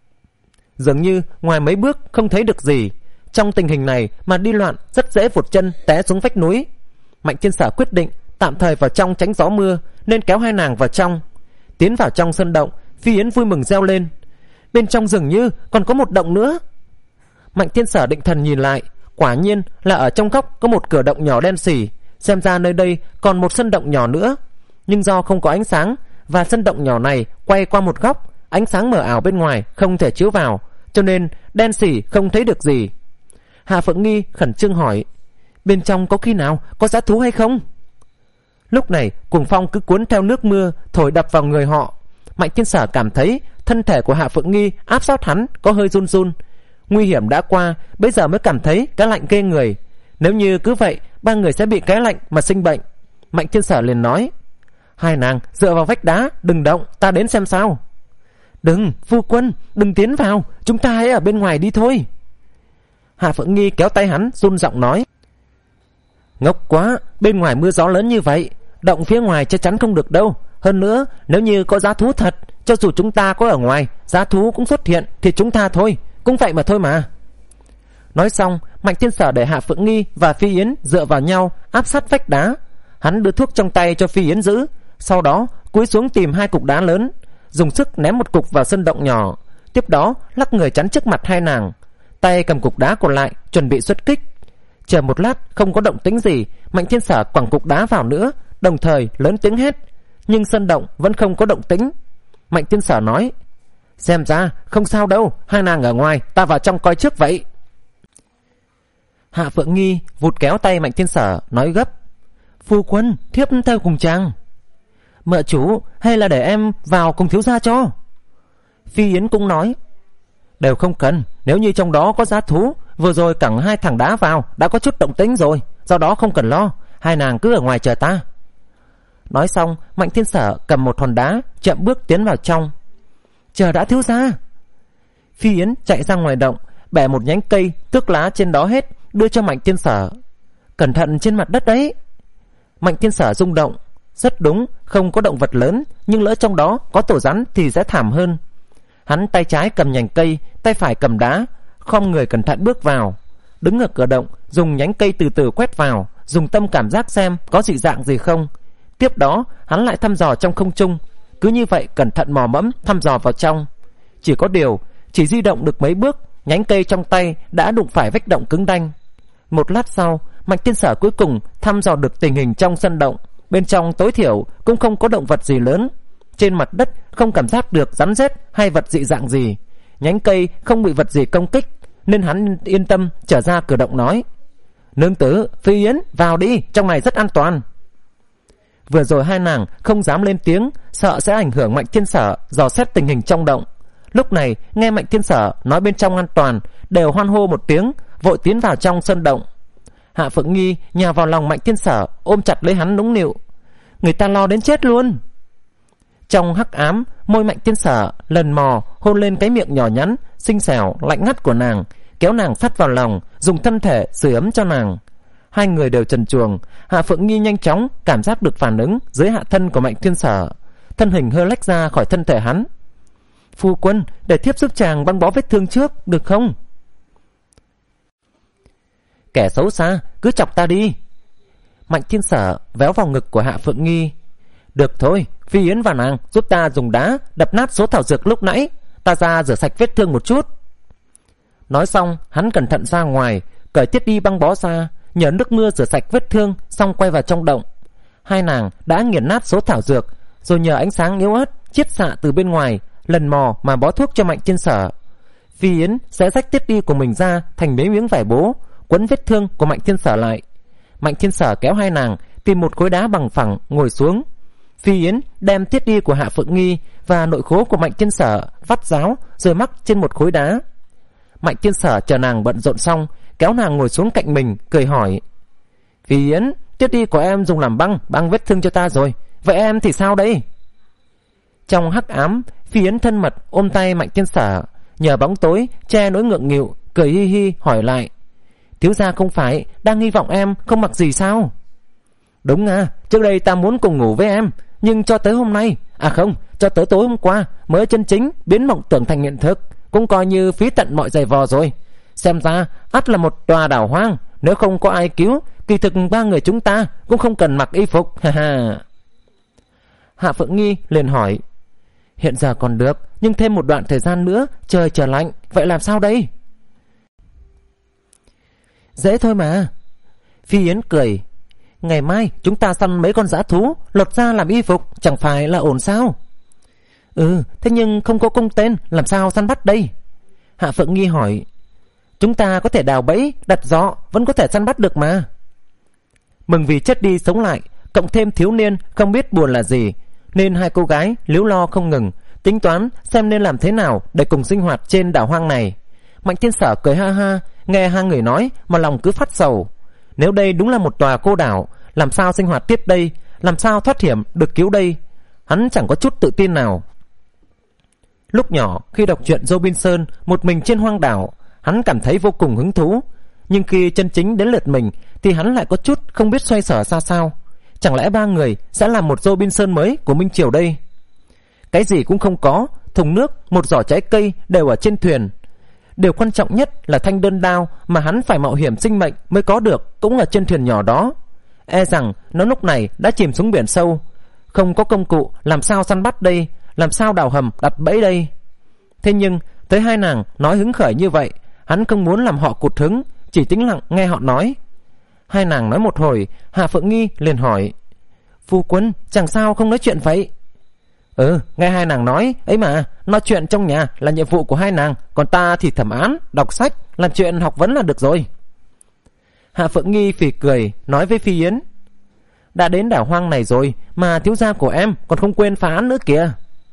dường như ngoài mấy bước không thấy được gì. Trong tình hình này mà đi loạn rất dễ vụt chân té xuống vách núi. Mạnh Thiên Sở quyết định tạm thời vào trong tránh gió mưa, nên kéo hai nàng vào trong. Tiến vào trong sân động, Phi Yến vui mừng reo lên: bên trong dường như còn có một động nữa. Mạnh Thiên Sở định thần nhìn lại, quả nhiên là ở trong góc có một cửa động nhỏ đen xỉ, xem ra nơi đây còn một sân động nhỏ nữa. Nhưng do không có ánh sáng và sân động nhỏ này quay qua một góc, ánh sáng mờ ảo bên ngoài không thể chiếu vào, cho nên đen xỉ không thấy được gì. Hà Phượng Nghi khẩn trương hỏi: bên trong có khi nào có dã thú hay không? Lúc này cuồng phong cứ cuốn theo nước mưa thổi đập vào người họ. Mạnh Thiên Sở cảm thấy thân thể của Hạ Phượng Nghi áp sát hắn có hơi run run. Nguy hiểm đã qua, bây giờ mới cảm thấy cái lạnh ghê người. Nếu như cứ vậy, ba người sẽ bị cái lạnh mà sinh bệnh. Mạnh Thiên Sở liền nói: hai nàng dựa vào vách đá, đừng động, ta đến xem sao. Đừng, phu quân, đừng tiến vào, chúng ta hãy ở bên ngoài đi thôi. Hạ Phượng Nghi kéo tay hắn, run giọng nói: ngốc quá, bên ngoài mưa gió lớn như vậy, động phía ngoài chắc chắn không được đâu. Hơn nữa, nếu như có dã thú thật, cho dù chúng ta có ở ngoài, dã thú cũng xuất hiện thì chúng ta thôi, cũng vậy mà thôi mà. Nói xong, Mạnh Thiên Sở để Hạ Phượng Nghi và Phi Yến dựa vào nhau, áp sát vách đá. Hắn đưa thuốc trong tay cho Phi Yến giữ, sau đó cúi xuống tìm hai cục đá lớn, dùng sức ném một cục vào sân động nhỏ, tiếp đó lắc người chắn trước mặt hai nàng, tay cầm cục đá còn lại chuẩn bị xuất kích. Chờ một lát không có động tĩnh gì, Mạnh Thiên Sở quẳng cục đá vào nữa, đồng thời lớn tiếng hét, nhưng sân động vẫn không có động tĩnh. Mạnh Thiên Sở nói: xem ra không sao đâu, hai nàng ở ngoài, ta vào trong coi trước vậy. Hạ Phượng Nghi vụt kéo tay Mạnh Thiên Sở, nói gấp: phu quân, thiếp theo cùng chàng. Mợ chủ, hay là để em vào cùng thiếu gia cho? Phi Yến cũng nói: đều không cần, nếu như trong đó có dã thú, vừa rồi cẳng hai thằng đá vào đã có chút động tĩnh rồi, do đó không cần lo, hai nàng cứ ở ngoài chờ ta. Nói xong, Mạnh Thiên Sở cầm một hòn đá, chậm bước tiến vào trong. Chờ đã thiếu gia. Phi Yến chạy ra ngoài động, bẻ một nhánh cây, tước lá trên đó hết, đưa cho Mạnh Thiên Sở. Cẩn thận trên mặt đất đấy. Mạnh Thiên Sở rung động. Rất đúng, không có động vật lớn, nhưng lỡ trong đó có tổ rắn thì sẽ thảm hơn. Hắn tay trái cầm nhành cây, tay phải cầm đá, khom người cẩn thận bước vào. Đứng ở cửa động, dùng nhánh cây từ từ quét vào, dùng tâm cảm giác xem có dị dạng gì không. Tiếp đó hắn lại thăm dò trong không trung. Cứ như vậy cẩn thận mò mẫm thăm dò vào trong. Chỉ có điều, chỉ di động được mấy bước, nhánh cây trong tay đã đụng phải vách động cứng đanh. Một lát sau, Mạnh Thiên Sở cuối cùng thăm dò được tình hình trong sân động. Bên trong tối thiểu cũng không có động vật gì lớn. Trên mặt đất không cảm giác được rắn rết hay vật dị dạng gì. Nhánh cây không bị vật gì công kích, nên hắn yên tâm trở ra cửa động nói: Nương tử, Phi Yến, vào đi, trong này rất an toàn. Vừa rồi hai nàng không dám lên tiếng, sợ sẽ ảnh hưởng Mạnh Thiên Sở dò xét tình hình trong động. Lúc này nghe Mạnh Thiên Sở nói bên trong an toàn, đều hoan hô một tiếng, vội tiến vào trong sơn động. Hạ Phượng Nghi nhào vào lòng Mạnh Thiên Sở, ôm chặt lấy hắn nũng nịu. Người ta lo đến chết luôn. Trong hắc ám, môi Mạnh Thiên Sở lần mò hôn lên cái miệng nhỏ nhắn, xinh xẻo, lạnh ngắt của nàng, kéo nàng sát vào lòng, dùng thân thể sưởi ấm cho nàng. Hai người đều trần truồng. Hạ Phượng Nghi nhanh chóng cảm giác được phản ứng dưới hạ thân của Mạnh Thiên Sở, thân hình hơi lách ra khỏi thân thể hắn. Phu quân, để thiếp giúp chàng băng bó vết thương trước, được không? Kẻ xấu xa, cứ chọc ta đi. Mạnh Thiên Sở véo vào ngực của Hạ Phượng Nghi. Được thôi, Phi Yến và nàng giúp ta dùng đá đập nát số thảo dược lúc nãy, ta ra rửa sạch vết thương một chút. Nói xong, hắn cẩn thận ra ngoài, cởi thiết đi băng bó ra, nhờ nước mưa rửa sạch vết thương, xong quay vào trong động. Hai nàng đã nghiền nát số thảo dược, rồi nhờ ánh sáng yếu ớt chiết xạ từ bên ngoài, lần mò mà bó thuốc cho Mạnh Thiên Sở. Phi Yến sẽ rách thiết đi của mình ra thành mấy miếng vải bố, quấn vết thương của Mạnh Thiên Sở lại. Mạnh Thiên Sở kéo hai nàng tìm một khối đá bằng phẳng ngồi xuống. Phi Yến đem thiết đi của Hạ Phượng Nghi và nội khố của Mạnh Thiên Sở vắt ráo rồi mắc trên một khối đá. Mạnh Thiên Sở chờ nàng bận rộn xong, kéo nàng ngồi xuống cạnh mình, cười hỏi: Phi Yến, thiết đi của em dùng làm băng băng vết thương cho ta rồi, vậy em thì sao đây? Trong hắc ám, Phi Yến thân mật ôm tay Mạnh Thiên Sở, nhờ bóng tối che nỗi ngượng nghịu, cười hi hi hỏi lại: Thiếu gia không phải đang hy vọng em không mặc gì sao? Đúng à, trước đây ta muốn cùng ngủ với em, nhưng cho tới hôm nay, à không, cho tới tối hôm qua mới chân chính biến mộng tưởng thành hiện thực, cũng coi như phí tận mọi giày vò rồi. Xem ra ắt là một tòa đảo hoang, nếu không có ai cứu, kỳ thực ba người chúng ta cũng không cần mặc y phục. Ha ha. Hạ Phượng Nghi liền hỏi: Hiện giờ còn được, nhưng thêm một đoạn thời gian nữa trời trở lạnh, vậy làm sao đây? Dễ thôi mà. Phi Yến cười: Ngày mai chúng ta săn mấy con dã thú, lột ra làm y phục, chẳng phải là ổn sao? Ừ, thế nhưng không có cung tên, làm sao săn bắt đây? Hạ Phượng Nghi hỏi. Chúng ta có thể đào bẫy, đặt giọ, vẫn có thể săn bắt được mà. Mừng vì chết đi sống lại, cộng thêm thiếu niên không biết buồn là gì, nên hai cô gái líu lo không ngừng, tính toán xem nên làm thế nào để cùng sinh hoạt trên đảo hoang này. Mạnh Thiên Sở cười ha ha, nghe hai người nói mà lòng cứ phát sầu. Nếu đây đúng là một tòa cô đảo, làm sao sinh hoạt tiếp đây, làm sao thoát hiểm được cứu đây? Hắn chẳng có chút tự tin nào. Lúc nhỏ khi đọc truyện Robinson một mình trên hoang đảo, hắn cảm thấy vô cùng hứng thú, nhưng khi chân chính đến lượt mình thì hắn lại có chút không biết xoay sở ra sao. Chẳng lẽ ba người sẽ làm một Robinson mới của Minh Triều đây? Cái gì cũng không có, thùng nước, một giỏ trái cây đều ở trên thuyền. Điều quan trọng nhất là thanh đơn đao mà hắn phải mạo hiểm sinh mệnh mới có được cũng ở trên thuyền nhỏ đó. E rằng nó lúc này đã chìm xuống biển sâu. Không có công cụ, làm sao săn bắt đây, làm sao đào hầm đặt bẫy đây? Thế nhưng thấy hai nàng nói hứng khởi như vậy, hắn không muốn làm họ cụt hứng, chỉ tĩnh lặng nghe họ nói. Hai nàng nói một hồi, Hạ Phượng Nghi liền hỏi: Phu quân, chẳng sao không nói chuyện vậy? Ừ, nghe hai nàng nói ấy mà, nói chuyện trong nhà là nhiệm vụ của hai nàng, còn ta thì thẩm án, đọc sách, làm chuyện học vấn là được rồi. Hạ Phượng Nghi phì cười nói với Phi Yến: Đã đến đảo hoang này rồi mà thiếu gia của em còn không quên phá án nữa kìa.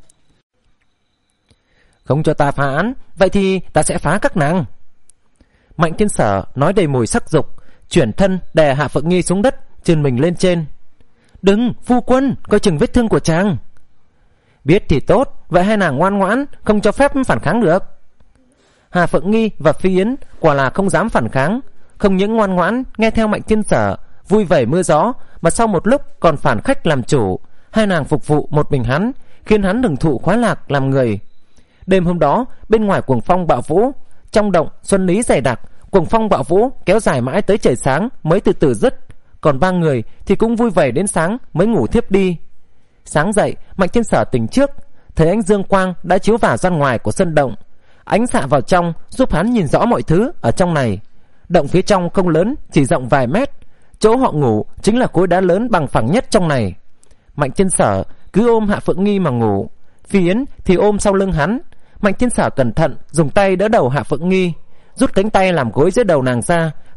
Không cho ta phá án, vậy thì ta sẽ phá các nàng. Mạnh Thiên Sở nói đầy mùi sắc dục, chuyển thân đè Hạ Phượng Nghi xuống đất, chườn mình lên trên. Đừng, phu quân, coi chừng vết thương của chàng. Biết thì tốt, vậy hai nàng ngoan ngoãn, không cho phép phản kháng được. Hạ Phượng Nghi và Phi Yến quả là không dám phản kháng, không những ngoan ngoãn nghe theo Mạnh Thiên Sở vui vẻ mưa gió, mà sau một lúc còn phản khách làm chủ. Hai nàng phục vụ một mình hắn, khiến hắn hưởng thụ khoái lạc làm người. Đêm hôm đó, bên ngoài cuồng phong bạo vũ, trong động xuân lý dày đặc, cuồng phong bạo vũ kéo dài mãi tới trời sáng mới từ từ dứt. Còn ba người thì cũng vui vẻ đến sáng mới ngủ thiếp đi. Sáng dậy, Mạnh Thiên Sở tỉnh trước, thấy ánh dương quang đã chiếu vào gian ngoài của sân động. Ánh xạ vào trong giúp hắn nhìn rõ mọi thứ ở trong này. Động phía trong không lớn, chỉ rộng vài mét. Chỗ họ ngủ chính là khối đá lớn bằng phẳng nhất trong này. Mạnh Thiên Sở cứ ôm Hạ Phượng Nghi mà ngủ, Phi Yến thì ôm sau lưng hắn. Mạnh Thiên Sở cẩn thận dùng tay đỡ đầu Hạ Phượng Nghi, rút cánh tay làm gối dưới đầu nàng ra,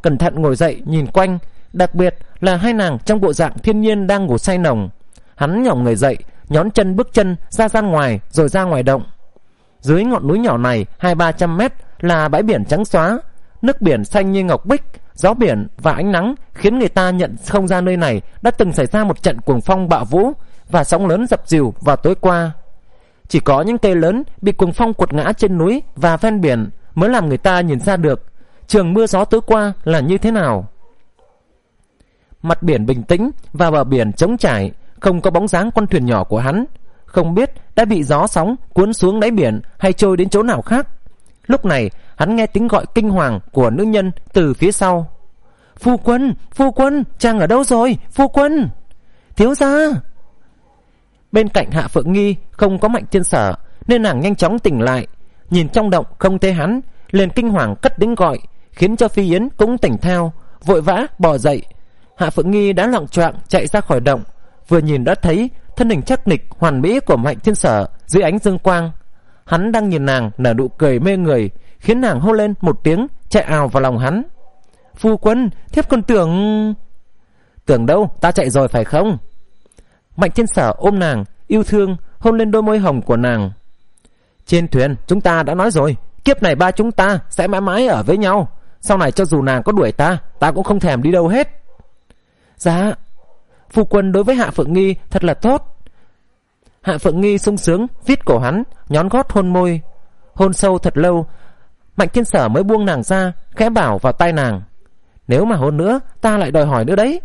cẩn thận ngồi dậy nhìn quanh, đặc biệt là hai nàng trong bộ dạng thiên nhiên đang ngủ say nồng. Hắn nhỏng người dậy, nhón chân bước chân ra gian ngoài rồi ra ngoài động. Dưới ngọn núi nhỏ này hai ba trăm mét là bãi biển trắng xóa, nước biển xanh như ngọc bích. Gió biển và ánh nắng khiến người ta nhận không ra nơi này đã từng xảy ra một trận cuồng phong bạo vũ và sóng lớn dập dìu vào tối qua. Chỉ có những cây lớn bị cuồng phong quật ngã trên núi và ven biển mới làm người ta nhìn ra được trường mưa gió tối qua là như thế nào. Mặt biển bình tĩnh và bờ biển trống trải, không có bóng dáng con thuyền nhỏ của hắn. Không biết đã bị gió sóng cuốn xuống đáy biển hay trôi đến chỗ nào khác. Lúc này hắn nghe tiếng gọi kinh hoàng của nữ nhân từ phía sau. Phu quân, phu quân, chàng ở đâu rồi, phu quân, thiếu gia. Bên cạnh Hạ Phượng Nghi không có Mạnh Thiên Sở, nên nàng nhanh chóng tỉnh lại. Nhìn trong động không thấy hắn, liền kinh hoàng cất tiếng gọi, khiến cho Phi Yến cũng tỉnh theo, vội vã bò dậy. Hạ Phượng Nghi đã loạng choạng chạy ra khỏi động, vừa nhìn đã thấy thân hình chắc nịch hoàn mỹ của Mạnh Thiên Sở dưới ánh dương quang. Hắn đang nhìn nàng nở nụ cười mê người, khiến nàng hô lên một tiếng, chạy ào vào lòng hắn. Phu quân, thiếp còn tưởng... Tưởng đâu, ta chạy rồi phải không? Mạnh Thiên Sở ôm nàng, yêu thương, hôn lên đôi môi hồng của nàng. Trên thuyền chúng ta đã nói rồi, kiếp này ba chúng ta sẽ mãi mãi ở với nhau. Sau này cho dù nàng có đuổi ta, ta cũng không thèm đi đâu hết. Dạ, phu quân đối với Hạ Phượng Nghi thật là tốt. Hạ Phượng Nghi sung sướng vít cổ hắn, nhón gót hôn môi. Hôn sâu thật lâu, Mạnh Thiên Sở mới buông nàng ra, khẽ bảo vào tai nàng. Nếu mà hôn nữa, ta lại đòi hỏi nữa đấy.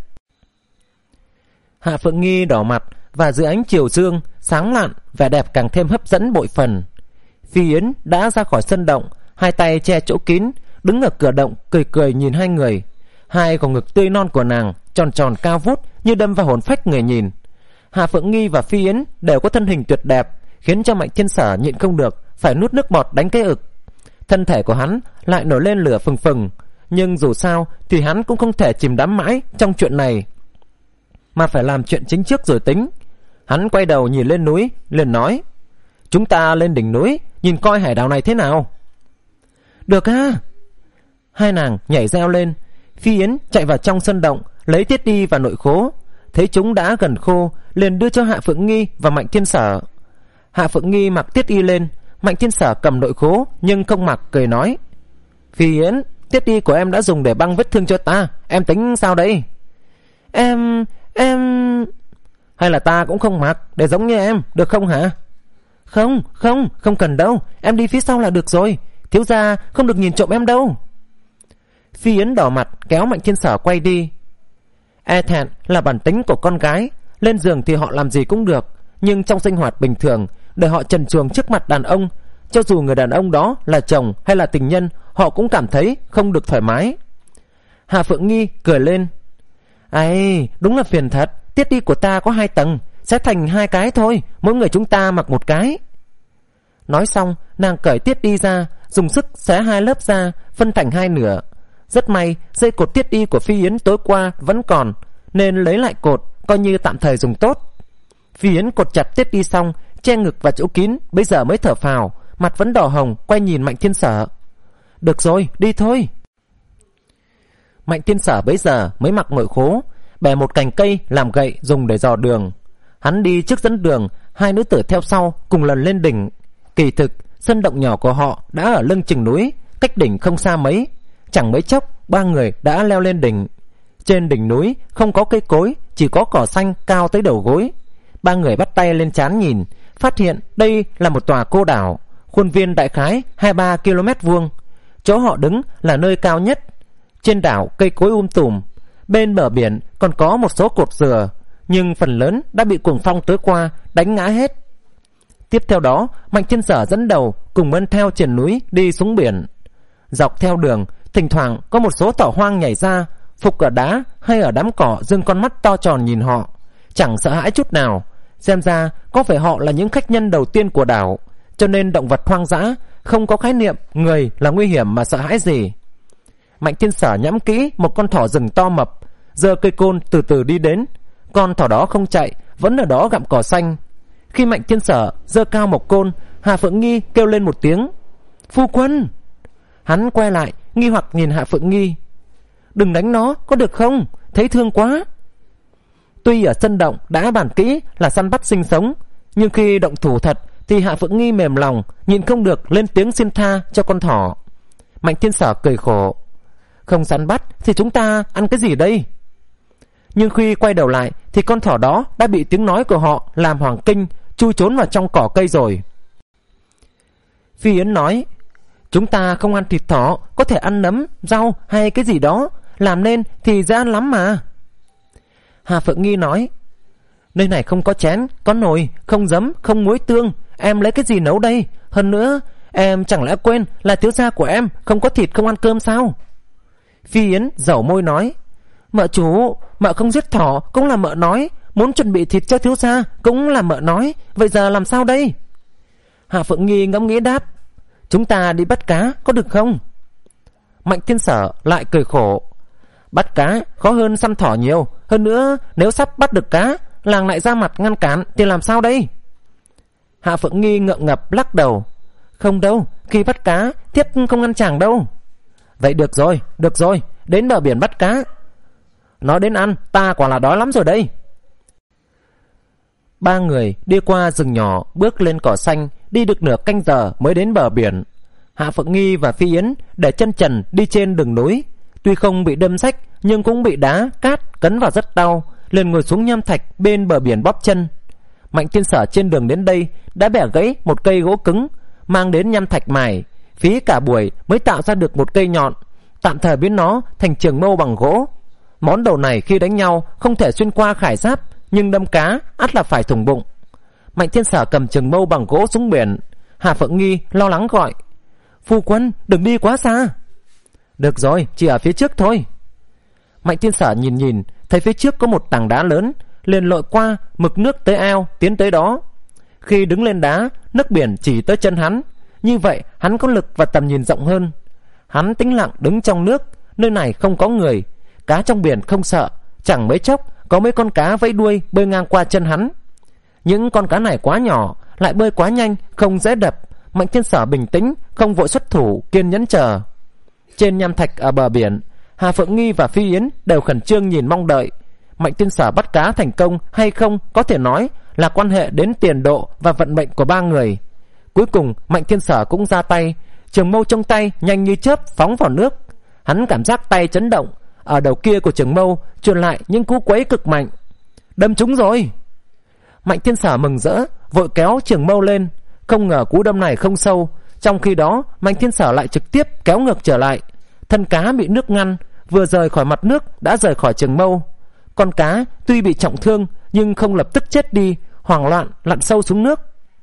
Hạ Phượng Nghi đỏ mặt, và dưới ánh chiều dương sáng lạn, vẻ đẹp càng thêm hấp dẫn bội phần. Phi Yến đã ra khỏi sân động, hai tay che chỗ kín, đứng ở cửa động cười cười nhìn hai người. Hai gò ngực tươi non của nàng tròn tròn cao vút như đâm vào hồn phách người nhìn. Hạ Phượng Nghi và Phi Yến đều có thân hình tuyệt đẹp, khiến cho Mạnh Thiên Sở nhịn không được phải nuốt nước bọt đánh cái ực. Thân thể của hắn lại nổi lên lửa phừng phừng, nhưng dù sao thì hắn cũng không thể chìm đắm mãi trong chuyện này, mà phải làm chuyện chính trước rồi tính. Hắn quay đầu nhìn lên núi, liền nói: Chúng ta lên đỉnh núi nhìn coi hải đảo này thế nào. Được á. Hai nàng nhảy reo lên. Phi Yến chạy vào trong sân động, lấy tiết đi và nội khố. Thấy chúng đã gần khô, liền đưa cho Hạ Phượng Nghi và Mạnh Thiên Sở. Hạ Phượng Nghi mặc tiết y lên, Mạnh Thiên Sở cầm nội khố nhưng không mặc, cười nói: Phi Yến, tiết y của em đã dùng để băng vết thương cho ta, em tính sao đây? Em... em... Hay là ta cũng không mặc, để giống như em, được không hả? Không, không, không cần đâu, em đi phía sau là được rồi. Thiếu gia không được nhìn trộm em đâu. Phi Yến đỏ mặt kéo Mạnh Thiên Sở quay đi. E thẹn là bản tính của con gái, lên giường thì họ làm gì cũng được, nhưng trong sinh hoạt bình thường, để họ trần truồng trước mặt đàn ông, cho dù người đàn ông đó là chồng hay là tình nhân, họ cũng cảm thấy không được thoải mái. Hạ Phượng Nghi cười lên: Ấy, đúng là phiền thật, tiết đi của ta có hai tầng, sẽ thành hai cái thôi, mỗi người chúng ta mặc một cái. Nói xong, nàng cởi tiết đi ra, dùng sức xé hai lớp ra, phân thành hai nửa. Rất may dây cột tiết đi của Phi Yến tối qua vẫn còn, nên lấy lại cột, coi như tạm thời dùng tốt. Phi Yến cột chặt tiết đi xong, che ngực và chỗ kín, bây giờ mới thở phào, mặt vẫn đỏ hồng, quay nhìn Mạnh Thiên Sở. Được rồi, đi thôi. Mạnh Thiên Sở bấy giờ mới mặc nội khố, bẻ một cành cây làm gậy dùng để dò đường. Hắn đi trước dẫn đường, hai nữ tử theo sau cùng lần lên đỉnh. Kỳ thực sân động nhỏ của họ đã ở lưng chừng núi, cách đỉnh không xa mấy. Chẳng mấy chốc ba người đã leo lên đỉnh. Trên đỉnh núi không có cây cối, chỉ có cỏ xanh cao tới đầu gối. Ba người bắt tay lên trán nhìn, phát hiện đây là một tòa cô đảo, khuôn viên đại khái hai ba ki lô mét vuông. Chỗ họ đứng là nơi cao nhất. Trên đảo cây cối um tùm, bên bờ biển còn có một số cột dừa, nhưng phần lớn đã bị cuồng phong tối qua đánh ngã hết. Tiếp theo đó, Mạnh Thiên Sở dẫn đầu cùng men theo triển núi đi xuống biển. Dọc theo đường, thỉnh thoảng có một số thỏ hoang nhảy ra, phục ở đá hay ở đám cỏ, dương con mắt to tròn nhìn họ, chẳng sợ hãi chút nào. Xem ra có phải họ là những khách nhân đầu tiên của đảo, cho nên động vật hoang dã không có khái niệm người là nguy hiểm mà sợ hãi gì. Mạnh Thiên Sở nhắm kỹ một con thỏ rừng to mập, giơ cây côn từ từ đi đến. Con thỏ đó không chạy, vẫn ở đó gặm cỏ xanh. Khi Mạnh Thiên Sở giơ cao một côn, Hạ Phượng Nghi kêu lên một tiếng: Phu quân! Hắn quay lại nghi hoặc nhìn Hạ Phượng Nghi. đừng đánh nó có được không, thấy thương quá. Tuy ở sân động đã bàn kỹ là săn bắt sinh sống, nhưng khi động thủ thật thì Hạ Phượng Nghi mềm lòng, nhịn không được lên tiếng xin tha cho con thỏ. Mạnh Thiên Sở cười khổ, không săn bắt thì chúng ta ăn cái gì đây? Nhưng khi quay đầu lại thì con thỏ đó đã bị tiếng nói của họ làm hoảng kinh, chui trốn vào trong cỏ cây rồi. Phi Yến nói, chúng ta không ăn thịt thỏ, có thể ăn nấm, rau hay cái gì đó, làm nên thì dễ ăn lắm mà. Hạ Phượng Nghi nói, nơi này không có chén, có nồi, không giấm, không muối tương, em lấy cái gì nấu đây? Hơn nữa, em chẳng lẽ quên là thiếu gia của em không có thịt không ăn cơm sao? Phi Yến dẩu môi nói, mợ chủ, mợ không giết thỏ cũng là mợ nói, muốn chuẩn bị thịt cho thiếu gia cũng là mợ nói, vậy giờ làm sao đây? Hạ Phượng Nghi ngẫm nghĩ đáp, chúng ta đi bắt cá có được không? Mạnh Thiên Sở lại cười khổ, bắt cá khó hơn săn thỏ nhiều, hơn nữa nếu sắp bắt được cá, làng lại ra mặt ngăn cản thì làm sao đây? Hạ Phượng Nghi ngượng ngập lắc đầu, không đâu, khi bắt cá thiếp không ngăn chàng đâu. Vậy được rồi, được rồi, đến bờ biển bắt cá. Nói đến ăn, ta quả là đói lắm rồi đây. Ba người đi qua rừng nhỏ, bước lên cỏ xanh, đi được nửa canh giờ mới đến bờ biển. Hạ Phượng Nghi và Phi Yến để chân trần đi trên đường núi, tuy không bị đâm rách nhưng cũng bị đá, cát cấn vào rất đau, liền ngồi xuống nham thạch bên bờ biển bóp chân. Mạnh Thiên Sở trên đường đến đây đã bẻ gãy một cây gỗ cứng, mang đến nham thạch mài, phí cả buổi mới tạo ra được một cây nhọn, tạm thời biến nó thành trường mâu bằng gỗ. Món đồ này khi đánh nhau không thể xuyên qua khải giáp, nhưng đâm cá ắt là phải thủng bụng. Mạnh Thiên Sở cầm trường mâu bằng gỗ xuống biển. Hạ Phượng Nghi lo lắng gọi, phu quân đừng đi quá xa. Được rồi, chỉ ở phía trước thôi. Mạnh Thiên Sở nhìn nhìn thấy phía trước có một tảng đá lớn, liền lội qua, mực nước tới eo tiến tới đó. Khi đứng lên đá, nước biển chỉ tới chân hắn, như vậy hắn có lực và tầm nhìn rộng hơn. Hắn tĩnh lặng đứng trong nước, nơi này không có người, cá trong biển không sợ. Chẳng mấy chốc có mấy con cá vẫy đuôi bơi ngang qua chân hắn. Những con cá này quá nhỏ, lại bơi quá nhanh, không dễ đập. Mạnh Thiên Sở bình tĩnh, không vội xuất thủ, kiên nhẫn chờ. Trên nham thạch ở bờ biển, Hà Phượng Nghi và Phi Yến đều khẩn trương nhìn mong đợi. Mạnh Thiên Sở bắt cá thành công hay không có thể nói là quan hệ đến tiền độ và vận mệnh của ba người. Cuối cùng Mạnh Thiên Sở cũng ra tay, trường mâu trong tay nhanh như chớp phóng vào nước. Hắn cảm giác tay chấn động, ở đầu kia của trường mâu truyền lại những cú quấy cực mạnh. Đâm trúng rồi. Mạnh Thiên Sở mừng rỡ, vội kéo trường mâu lên. Không ngờ cú đâm này không sâu. Trong khi đó Mạnh Thiên Sở lại trực tiếp kéo ngược trở lại. Thân cá bị nước ngăn, vừa rời khỏi mặt nước đã rời khỏi trường mâu. Con cá tuy bị trọng thương nhưng không lập tức chết đi, hoảng loạn lặn sâu xuống nước.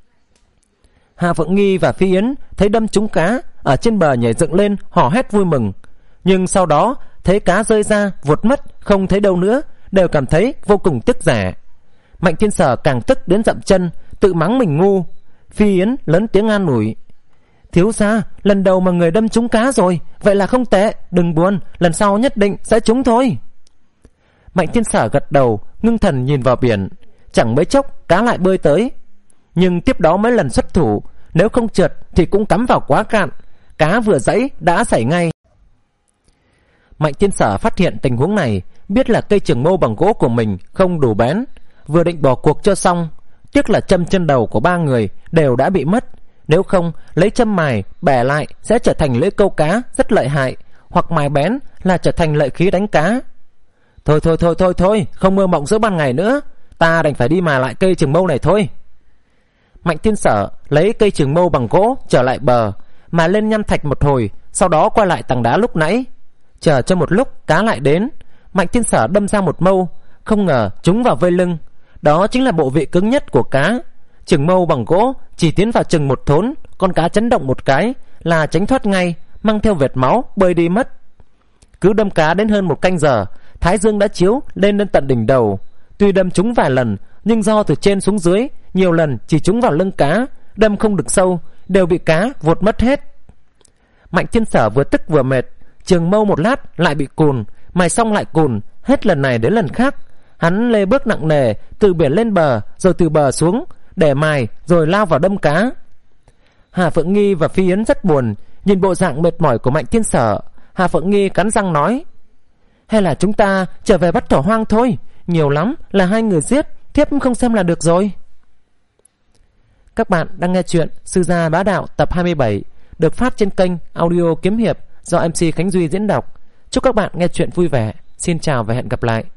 Hà Phượng Nghi và Phi Yến thấy đâm trúng cá, ở trên bờ nhảy dựng lên hò hét vui mừng. Nhưng sau đó thấy cá rơi ra vụt mất, không thấy đâu nữa, đều cảm thấy vô cùng tức rẻ. Mạnh Thiên Sở càng tức đến dậm chân, tự mắng mình ngu. Phi Yến lớn tiếng an ủi, thiếu gia, lần đầu mà người đâm trúng cá rồi, vậy là không tệ, đừng buồn, lần sau nhất định sẽ trúng thôi. Mạnh Thiên Sở gật đầu, ngưng thần nhìn vào biển. Chẳng mấy chốc cá lại bơi tới, nhưng tiếp đó mấy lần xuất thủ, nếu không trượt thì cũng cắm vào quá cạn. Cá vừa giãy đã xảy ngay. Mạnh Thiên Sở phát hiện tình huống này, biết là cây trường mâu bằng gỗ của mình không đủ bén, vừa định bỏ cuộc cho xong. Tiếc là châm trên đầu của ba người đều đã bị mất, nếu không lấy châm mài bẻ lại sẽ trở thành lưỡi câu cá rất lợi hại, hoặc mài bén là trở thành lợi khí đánh cá. Thôi thôi thôi thôi thôi, không mơ mộng giữa ban ngày nữa, ta đành phải đi mài lại cây trường mâu này thôi. Mạnh Thiên Sở lấy cây trường mâu bằng gỗ trở lại bờ, mà lên nham thạch một hồi, sau đó quay lại tảng đá lúc nãy. Chờ cho một lúc cá lại đến, Mạnh Thiên Sở đâm ra một mâu, không ngờ trúng vào vây lưng. Đó chính là bộ vị cứng nhất của cá. Trường mâu bằng gỗ chỉ tiến vào chừng một thốn, con cá chấn động một cái là tránh thoát ngay, mang theo vệt máu bơi đi mất. Cứ đâm cá đến hơn một canh giờ, thái dương đã chiếu lên đến tận đỉnh đầu. Tuy đâm trúng vài lần, nhưng do từ trên xuống dưới nhiều lần chỉ trúng vào lưng cá, đâm không được sâu, đều bị cá vụt mất hết. Mạnh Thiên Sở vừa tức vừa mệt, trường mâu một lát lại bị cùn, mài xong lại cùn, hết lần này đến lần khác. Hắn lê bước nặng nề từ biển lên bờ, rồi từ bờ xuống để mài, rồi lao vào đâm cá. Hà Phượng Nghi và Phi Yến rất buồn nhìn bộ dạng mệt mỏi của Mạnh Thiên Sở. Hà Phượng Nghi cắn răng nói, Hay là chúng ta trở về bắt thỏ hoang thôi? Nhiều lắm là hai người giết, thiếp không xem là được rồi. Các bạn đang nghe chuyện Sư Gia Bá Đạo tập hai mươi bảy, được phát trên kênh Audio Kiếm Hiệp do em xê Khánh Duy diễn đọc. Chúc các bạn nghe chuyện vui vẻ. Xin chào và hẹn gặp lại.